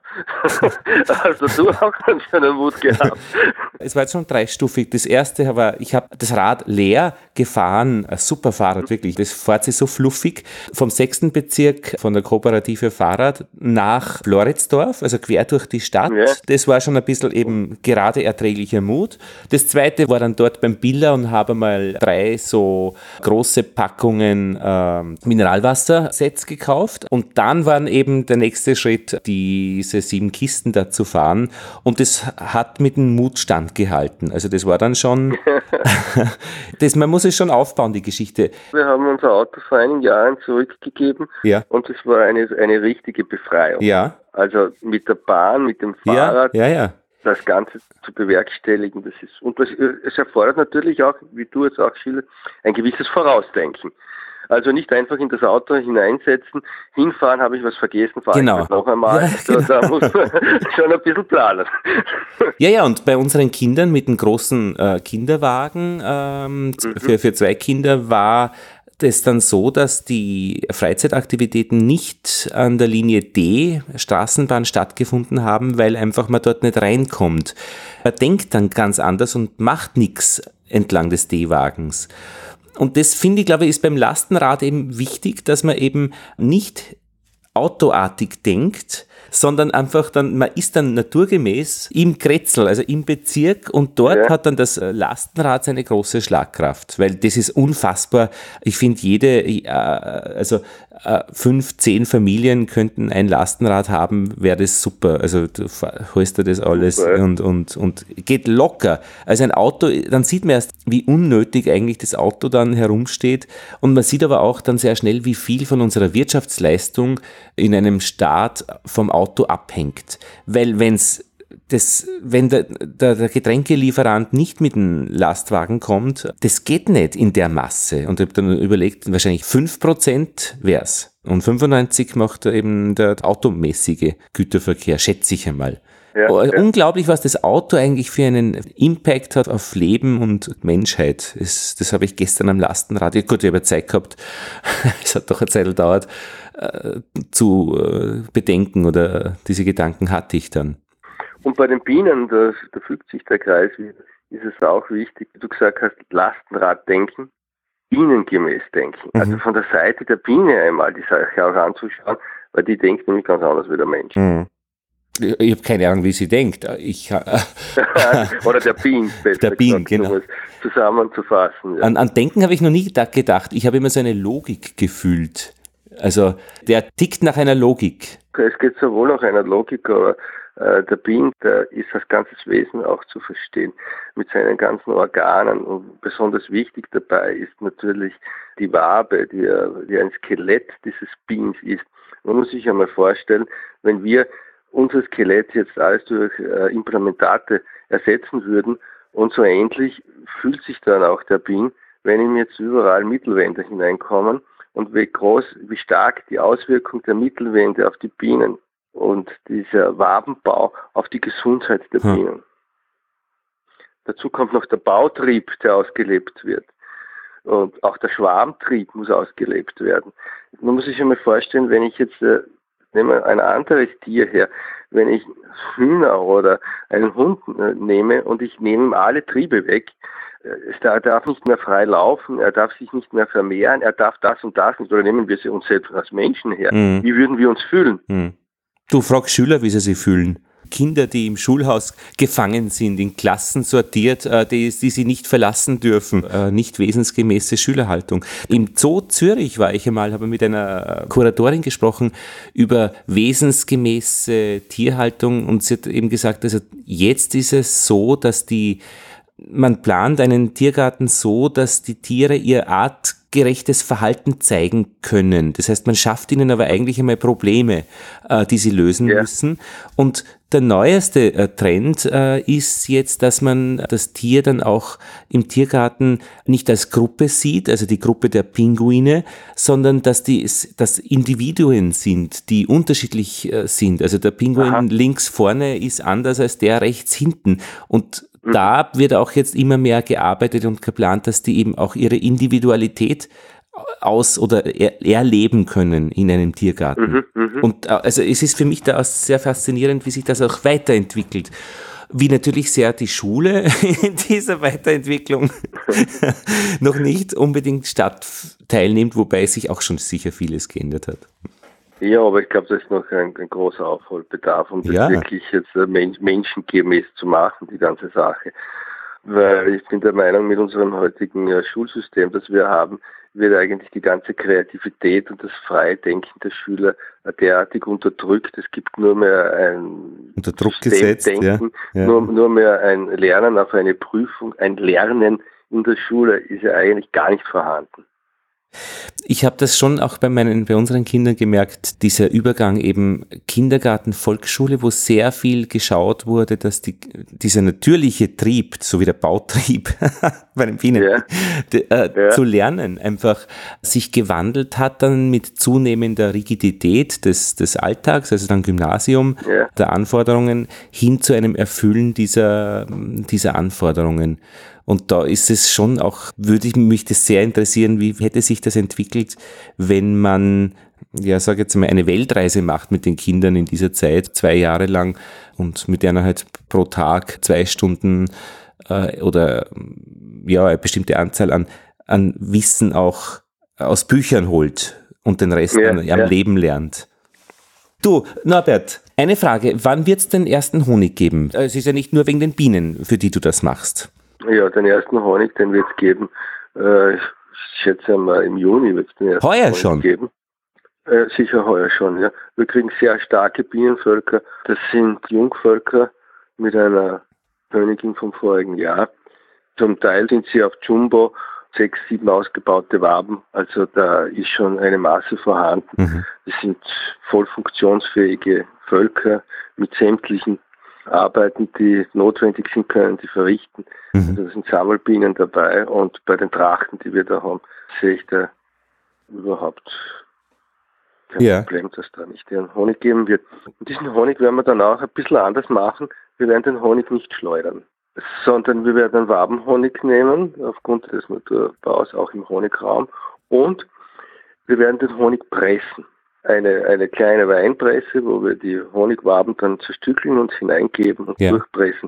Also du auch schon einen Mut gehabt. Es war jetzt schon dreistufig. Das erste war, ich habe das Rad leer gefahren, ein super Fahrrad, wirklich. Das fährt sich so fluffig. Vom sechsten Bezirk von der Kooperative Fahrrad nach Floridsdorf, also quer durch die Stadt. Ja. Das war schon ein bisschen eben gerade erträglicher Mut. Das zweite war dann dort beim Biller und habe mal drei so große Packungen äh, Mineralwasser-Sets gekauft und dann war eben der nächste Schritt, diese sieben Kisten da zu fahren und das hat mit dem Mut standgehalten. Also das war dann schon, das, man muss es schon aufbauen, die Geschichte. Wir haben unser Auto vor einigen Jahren zurückgegeben ja. und es war eine, eine richtige Befreiung. Ja. Also mit der Bahn, mit dem Fahrrad. Ja, ja, ja. Das Ganze zu bewerkstelligen, das ist, und das, es erfordert natürlich auch, wie du jetzt auch schilderst, ein gewisses Vorausdenken. Also nicht einfach in das Auto hineinsetzen, hinfahren, habe ich was vergessen, fahre genau. ich das noch einmal. Ja, also, genau. Da muss man schon ein bisschen planen. Ja, ja, und bei unseren Kindern mit dem großen äh, Kinderwagen ähm, mhm. für, für zwei Kinder war es dann so, dass die Freizeitaktivitäten nicht an der Linie D Straßenbahn stattgefunden haben, weil einfach man dort nicht reinkommt. Man denkt dann ganz anders und macht nichts entlang des D-Wagens. Und das, finde ich, glaube ich, ist beim Lastenrad eben wichtig, dass man eben nicht autoartig denkt, sondern einfach dann, man ist dann naturgemäß im Kretzel, also im Bezirk und dort ja. hat dann das Lastenrad seine große Schlagkraft, weil das ist unfassbar. Ich finde jede, also fünf, zehn Familien könnten ein Lastenrad haben, wäre das super. Also du holst dir das alles und, und, und geht locker. Also ein Auto, dann sieht man erst, wie unnötig eigentlich das Auto dann herumsteht und man sieht aber auch dann sehr schnell, wie viel von unserer Wirtschaftsleistung in einem Staat vom Auto abhängt. Weil wenn's das, wenn der, der, der Getränkelieferant nicht mit dem Lastwagen kommt, das geht nicht in der Masse. Und ich habe dann überlegt, wahrscheinlich fünf Prozent wäre es. Und fünfundneunzig macht eben der automäßige Güterverkehr, schätze ich einmal. Ja, oh, ja. Unglaublich, was das Auto eigentlich für einen Impact hat auf Leben und Menschheit. Das, das habe ich gestern am Lastenrad, gut, ich habe Zeit gehabt, es hat doch eine Zeit gedauert, äh, zu äh, bedenken oder diese Gedanken hatte ich dann. Und bei den Bienen, da, da fügt sich der Kreis wieder, ist es auch wichtig, wie du gesagt hast, Lastenrad denken, bienengemäß denken. Mhm. Also von der Seite der Biene einmal die Sache auch anzuschauen, weil die denkt nämlich ganz anders wie der Mensch. Mhm. Ich habe keine Ahnung, wie sie denkt. Ich, Oder der Bienen, der Bienen, genau. Zusammenzufassen. Ja. An, an Denken habe ich noch nie gedacht. Ich habe immer so eine Logik gefühlt. Also der tickt nach einer Logik. Es geht sowohl nach einer Logik, aber äh, der Bienen, der ist als ganzes Wesen auch zu verstehen, mit seinen ganzen Organen. Und besonders wichtig dabei ist natürlich die Wabe, die, die ein Skelett dieses Bienens ist. Man muss sich einmal vorstellen, wenn wir unser Skelett jetzt alles durch äh, Implementate ersetzen würden und so ähnlich fühlt sich dann auch der Bienen, wenn ihm jetzt überall Mittelwände hineinkommen und wie groß, wie stark die Auswirkung der Mittelwände auf die Bienen und dieser Wabenbau auf die Gesundheit der hm. Bienen. Dazu kommt noch der Bautrieb, der ausgelebt wird. Und auch der Schwarmtrieb muss ausgelebt werden. Man muss sich einmal vorstellen, wenn ich jetzt äh, nehmen wir ein anderes Tier her. Wenn ich Hühner oder einen Hund äh, nehme und ich nehme ihm alle Triebe weg, äh, er darf nicht mehr frei laufen, er darf sich nicht mehr vermehren, er darf das und das nicht. Oder nehmen wir sie uns selbst als Menschen her. Mhm. Wie würden wir uns fühlen? Mhm. Du fragst Schüler, wie sie sich fühlen. Kinder, die im Schulhaus gefangen sind, in Klassen sortiert, äh, die, die sie nicht verlassen dürfen, äh, nicht wesensgemäße Schülerhaltung. Im Zoo Zürich war ich einmal, habe mit einer Kuratorin gesprochen über wesensgemäße Tierhaltung und sie hat eben gesagt, also jetzt ist es so, dass die, man plant einen Tiergarten so, dass die Tiere ihr Art gerechtes Verhalten zeigen können. Das heißt, man schafft ihnen aber eigentlich einmal Probleme, äh, die sie lösen ja. müssen. Und der neueste äh, Trend äh, ist jetzt, dass man das Tier dann auch im Tiergarten nicht als Gruppe sieht, also die Gruppe der Pinguine, sondern dass die dass Individuen sind, die unterschiedlich äh, sind. Also der Pinguin Aha. links vorne ist anders als der rechts hinten. Und mhm. da wird auch jetzt immer mehr gearbeitet und geplant, dass die eben auch ihre Individualität aus- oder er, erleben können in einem Tiergarten. Mhm, mh. Und also es ist für mich da auch sehr faszinierend, wie sich das auch weiterentwickelt. Wie natürlich sehr die Schule in dieser Weiterentwicklung noch nicht unbedingt statt teilnimmt, wobei sich auch schon sicher vieles geändert hat. Ja, aber ich glaube, das ist noch ein, ein großer Aufholbedarf, um das ja. wirklich jetzt men- menschengemäß zu machen, die ganze Sache. Weil ich bin der Meinung, mit unserem heutigen äh, Schulsystem, das wir haben, wird eigentlich die ganze Kreativität und das freie Denken der Schüler derartig unterdrückt. Es gibt nur mehr ein unter Druck gesetzt, Denken, ja. Ja. Nur, nur mehr ein Lernen auf eine Prüfung. Ein Lernen in der Schule ist ja eigentlich gar nicht vorhanden. Ich habe das schon auch bei meinen, bei unseren Kindern gemerkt, dieser Übergang eben Kindergarten, Volksschule, wo sehr viel geschaut wurde, dass die, dieser natürliche Trieb, so wie der Bautrieb bei den Bienen, ja. de, äh, ja. zu lernen, einfach sich gewandelt hat dann mit zunehmender Rigidität des, des Alltags, also dann Gymnasium, ja. der Anforderungen, hin zu einem Erfüllen dieser, dieser Anforderungen. Und da ist es schon auch, würde ich mich das sehr interessieren, wie hätte sich das entwickelt, wenn man, ja, sag jetzt mal, eine Weltreise macht mit den Kindern in dieser Zeit, zwei Jahre lang und mit denen halt pro Tag zwei Stunden äh, oder ja, eine bestimmte Anzahl an, an Wissen auch aus Büchern holt und den Rest ja, am ja. Leben lernt. Du, Norbert, eine Frage, wann wird es den ersten Honig geben? Es ist ja nicht nur wegen den Bienen, für die du das machst. Ja, den ersten Honig, den wird es geben. Äh, ich schätze mal, im Juni wird es den ersten heuer Honig schon. geben. Äh, sicher heuer schon, ja. Wir kriegen sehr starke Bienenvölker. Das sind Jungvölker mit einer Königin vom vorigen Jahr. Zum Teil sind sie auf Jumbo, sechs, sieben ausgebaute Waben. Also da ist schon eine Masse vorhanden. Mhm. Das sind voll funktionsfähige Völker mit sämtlichen Arbeiten, die notwendig sind, können die verrichten. Mhm. Also da sind Sammelbienen dabei und bei den Trachten, die wir da haben, sehe ich da überhaupt kein ja. Problem, dass da nicht den Honig geben wird. Und diesen Honig werden wir dann auch ein bisschen anders machen. Wir werden den Honig nicht schleudern, sondern wir werden einen Wabenhonig nehmen, aufgrund des Naturbaus auch im Honigraum, und wir werden den Honig pressen. Eine, eine kleine Weinpresse, wo wir die Honigwaben dann zerstückeln und hineingeben und ja. durchpressen.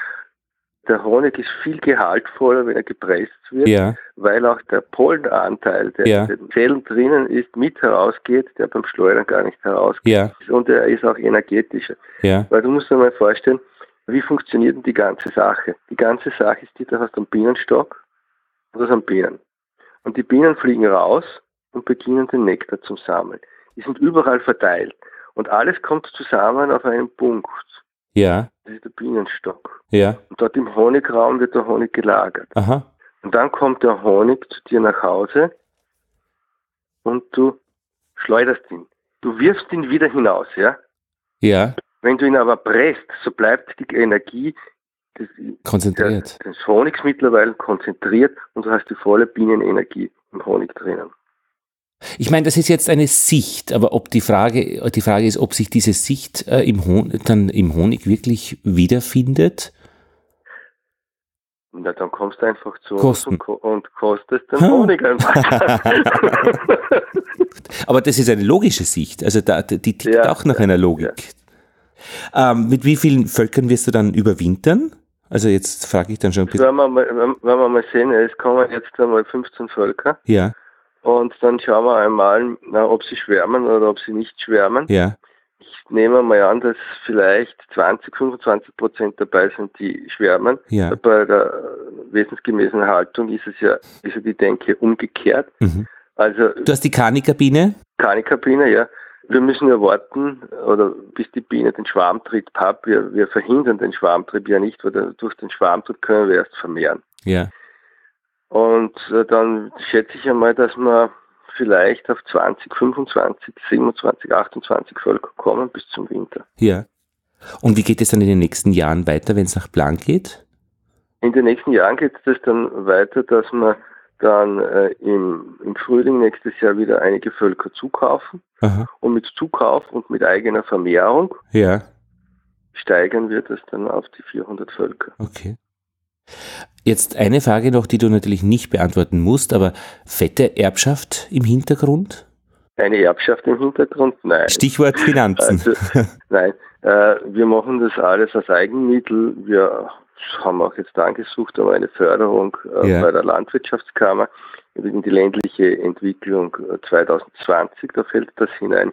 Der Honig ist viel gehaltvoller, wenn er gepresst wird, ja. weil auch der Pollenanteil, der ja. in den Zellen drinnen ist, mit herausgeht, der beim Schleudern gar nicht herausgeht. Ja. Und er ist auch energetischer. Ja. Weil du musst dir mal vorstellen, wie funktioniert denn die ganze Sache? Die ganze Sache ist die, du hast einen Bienenstock und das sind Bienen. Und die Bienen fliegen raus und beginnen den Nektar zu sammeln. Die sind überall verteilt. Und alles kommt zusammen auf einen Punkt. Ja. Das ist der Bienenstock. Ja. Und dort im Honigraum wird der Honig gelagert. Aha. Und dann kommt der Honig zu dir nach Hause und du schleuderst ihn. Du wirfst ihn wieder hinaus, ja? Ja. Wenn du ihn aber presst, so bleibt die Energie des, konzentriert. des Honigs mittlerweile konzentriert und du hast die volle Bienenenergie im Honig drinnen. Ich meine, das ist jetzt eine Sicht, aber ob die Frage, die Frage ist, ob sich diese Sicht äh, im Hon- dann im Honig wirklich wiederfindet? Na, dann kommst du einfach zu uns und, und kostest den ha. Honig einfach. Aber das ist eine logische Sicht, also da, die tickt ja, auch nach ja, einer Logik. Ja. Ähm, mit wie vielen Völkern wirst du dann überwintern? Also jetzt frage ich dann schon ein bisschen. Wenn wir mal, wenn, wenn wir mal sehen, es kommen jetzt einmal fünfzehn Völker. Ja. Und dann schauen wir einmal, na, ob sie schwärmen oder ob sie nicht schwärmen. Ja. Ich nehme mal an, dass vielleicht zwanzig, fünfundzwanzig Prozent dabei sind, die schwärmen. Ja. Bei der wesensgemäßen Haltung ist es ja, ist ja die Denke umgekehrt. Mhm. Also, du hast die Kanikabine? Kanikabine, ja. Wir müssen ja warten, oder bis die Biene den Schwarmtrieb hat. Wir, wir verhindern den Schwarmtrieb ja nicht, weil durch den Schwarmtrieb können wir erst vermehren. Ja. Und äh, dann schätze ich einmal, dass wir vielleicht auf zwanzig, fünfundzwanzig, siebenundzwanzig, achtundzwanzig Völker kommen bis zum Winter. Ja. Und wie geht es dann in den nächsten Jahren weiter, wenn es nach Plan geht? In den nächsten Jahren geht es dann weiter, dass wir dann äh, im, im Frühling nächstes Jahr wieder einige Völker zukaufen. Aha. Und mit Zukauf und mit eigener Vermehrung Ja. steigern wir das dann auf die vierhundert Völker. Okay. Jetzt eine Frage noch, die du natürlich nicht beantworten musst, aber fette Erbschaft im Hintergrund? Eine Erbschaft im Hintergrund? Nein. Stichwort Finanzen. Also, nein, äh, wir machen das alles als Eigenmittel. Wir haben auch jetzt angesucht um eine Förderung äh, Ja. bei der Landwirtschaftskammer in die ländliche Entwicklung äh, zwanzig zwanzig, da fällt das hinein.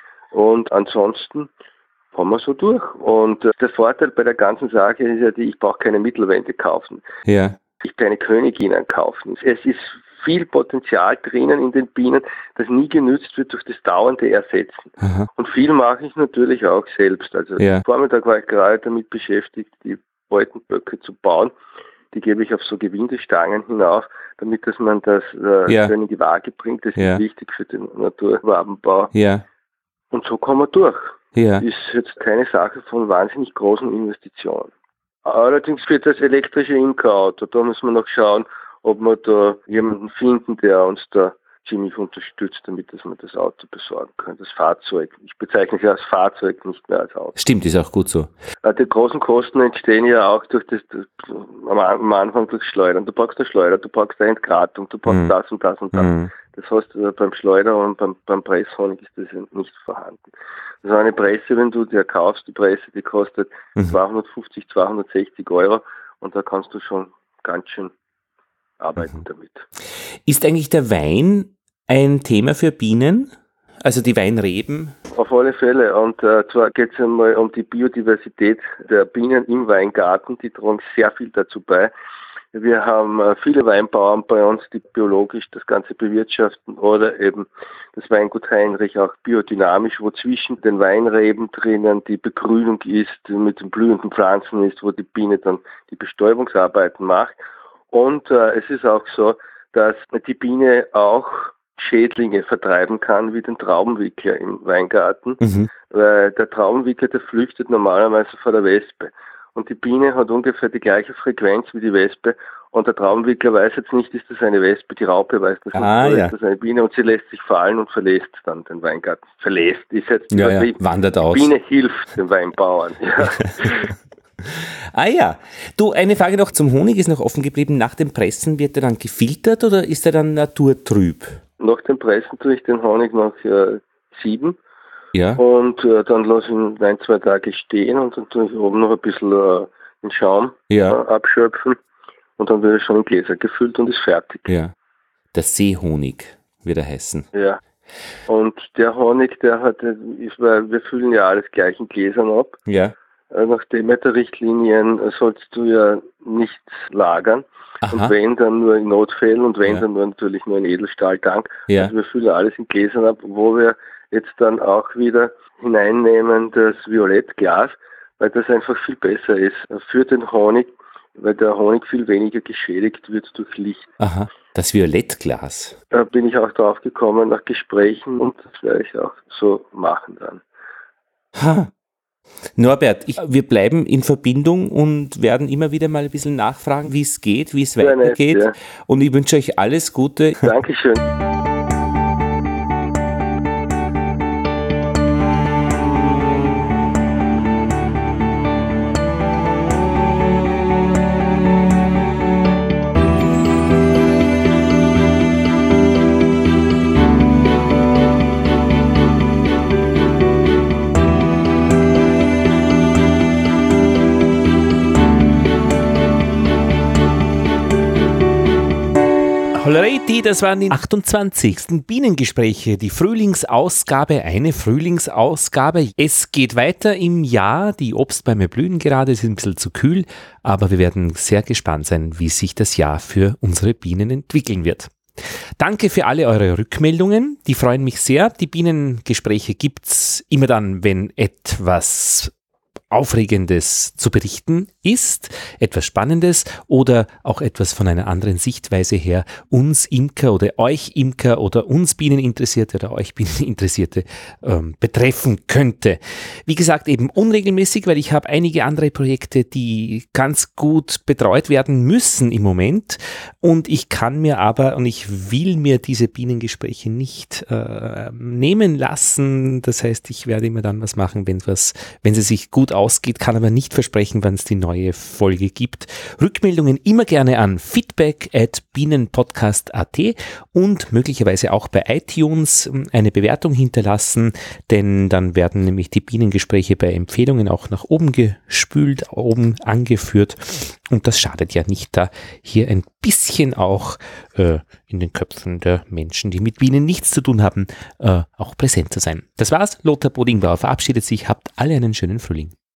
Und ansonsten kommen wir so durch. Und äh, der Vorteil bei der ganzen Sache ist ja die, ich brauche keine Mittelwände kaufen. Ja. Ich keine Königinnen kaufen. Es ist viel Potenzial drinnen in den Bienen, das nie genützt wird durch das dauernde Ersetzen. Aha. Und viel mache ich natürlich auch selbst. Also Ja. am Vormittag war ich gerade damit beschäftigt, die Beutenböcke zu bauen. Die gebe ich auf so Gewindestangen hinauf, damit dass man das äh, Ja. schön in die Waage bringt. Das Ja. ist wichtig für den Naturwabenbau. Ja. Und so kommen wir durch. Ja. Ist jetzt keine Sache von wahnsinnig großen Investitionen. Allerdings für das elektrische Imkerauto, da müssen wir noch schauen, ob wir da jemanden finden, der uns da ziemlich unterstützt, damit dass wir das Auto besorgen können. Das Fahrzeug. Ich bezeichne es ja als Fahrzeug, nicht mehr als Auto. Stimmt, ist auch gut so. Äh, Die großen Kosten entstehen ja auch durch das, das am am Anfang durch Schleudern. Du brauchst eine Schleuder, du brauchst eine Entgratung, du brauchst Mhm. das und das und das. Mhm. Das heißt, äh, beim Schleuder und beim, beim Presshonig ist das ja nicht vorhanden. Also eine Presse, wenn du dir kaufst, die Presse, die kostet Mhm. zweihundertfünfzig, zweihundertsechzig Euro und da kannst du schon ganz schön arbeiten Mhm. damit. Ist eigentlich der Wein ein Thema für Bienen? Also die Weinreben? Auf alle Fälle. Und äh, zwar geht es einmal um die Biodiversität der Bienen im Weingarten. Die tragen sehr viel dazu bei. Wir haben äh, viele Weinbauern bei uns, die biologisch das Ganze bewirtschaften oder eben das Weingut Heinrich auch biodynamisch, wo zwischen den Weinreben drinnen die Begrünung ist, die mit den blühenden Pflanzen ist, wo die Biene dann die Bestäubungsarbeiten macht. Und äh, es ist auch so, dass die Biene auch Schädlinge vertreiben kann, wie den Traubenwickler im Weingarten. Mhm. Weil der Traubenwickler, der flüchtet normalerweise vor der Wespe. Und die Biene hat ungefähr die gleiche Frequenz wie die Wespe. Und der Traubenwickler weiß jetzt nicht, ist das eine Wespe, die Raupe weiß das Ah, nicht, oder ja. ist das eine Biene. Und sie lässt sich fallen und verlässt dann den Weingarten. Verlässt ist jetzt Ja, ja, übertrieben. wandert Die aus. Biene hilft den Weinbauern. Ja. Ah ja. Du, eine Frage noch zum Honig ist noch offen geblieben. Nach dem Pressen wird er dann gefiltert oder ist er dann naturtrüb? Nach dem Pressen tue ich den Honig noch äh, sieben. Ja. Und äh, dann lasse ich ihn ein, zwei Tage stehen und dann tue ich oben noch ein bisschen äh, den Schaum Ja. äh, abschöpfen und dann wird er schon in Gläser gefüllt und ist fertig. Ja. Der Seehonig wird er heißen. Ja. Und der Honig, der hat, äh, ist, weil wir füllen ja alles gleich in Gläsern ab. Ja. Äh, nach Demeter-Richtlinien äh, sollst du ja nichts lagern. Und Aha. wenn, dann nur in Notfällen und wenn, Ja. dann nur natürlich nur ein Edelstahltank. Ja. Also wir füllen alles in Gläsern ab, wo wir jetzt dann auch wieder hineinnehmen das Violettglas, weil das einfach viel besser ist für den Honig, weil der Honig viel weniger geschädigt wird durch Licht. Aha. Das Violettglas. Da bin ich auch drauf gekommen nach Gesprächen und das werde ich auch so machen dann. Ha. Norbert, ich, wir bleiben in Verbindung und werden immer wieder mal ein bisschen nachfragen, wie es geht, wie es Sehr nett, weitergeht. ja. Und ich wünsche euch alles Gute. Dankeschön. Hollerei, das waren die achtundzwanzigsten Bienengespräche, die Frühlingsausgabe, eine Frühlingsausgabe. Es geht weiter im Jahr, die Obstbäume blühen gerade, es ist ein bisschen zu kühl, aber wir werden sehr gespannt sein, wie sich das Jahr für unsere Bienen entwickeln wird. Danke für alle eure Rückmeldungen, die freuen mich sehr. Die Bienengespräche gibt's immer dann, wenn etwas Aufregendes zu berichten ist, etwas Spannendes oder auch etwas von einer anderen Sichtweise her uns Imker oder euch Imker oder uns Bieneninteressierte oder euch Bieneninteressierte ähm, betreffen könnte. Wie gesagt, eben unregelmäßig, weil ich habe einige andere Projekte, die ganz gut betreut werden müssen im Moment und ich kann mir aber und ich will mir diese Bienengespräche nicht äh, nehmen lassen. Das heißt, ich werde immer dann was machen, wenn was, wenn sie sich gut ausgeht, kann aber nicht versprechen, wann es die neue Folge gibt. Rückmeldungen immer gerne an feedback at bienenpodcast punkt at und möglicherweise auch bei iTunes eine Bewertung hinterlassen, denn dann werden nämlich die Bienengespräche bei Empfehlungen auch nach oben gespült, oben angeführt und das schadet ja nicht, da hier ein bisschen auch äh, in den Köpfen der Menschen, die mit Bienen nichts zu tun haben, äh, auch präsent zu sein. Das war's, Lothar Bodingbauer verabschiedet sich, habt alle einen schönen Frühling.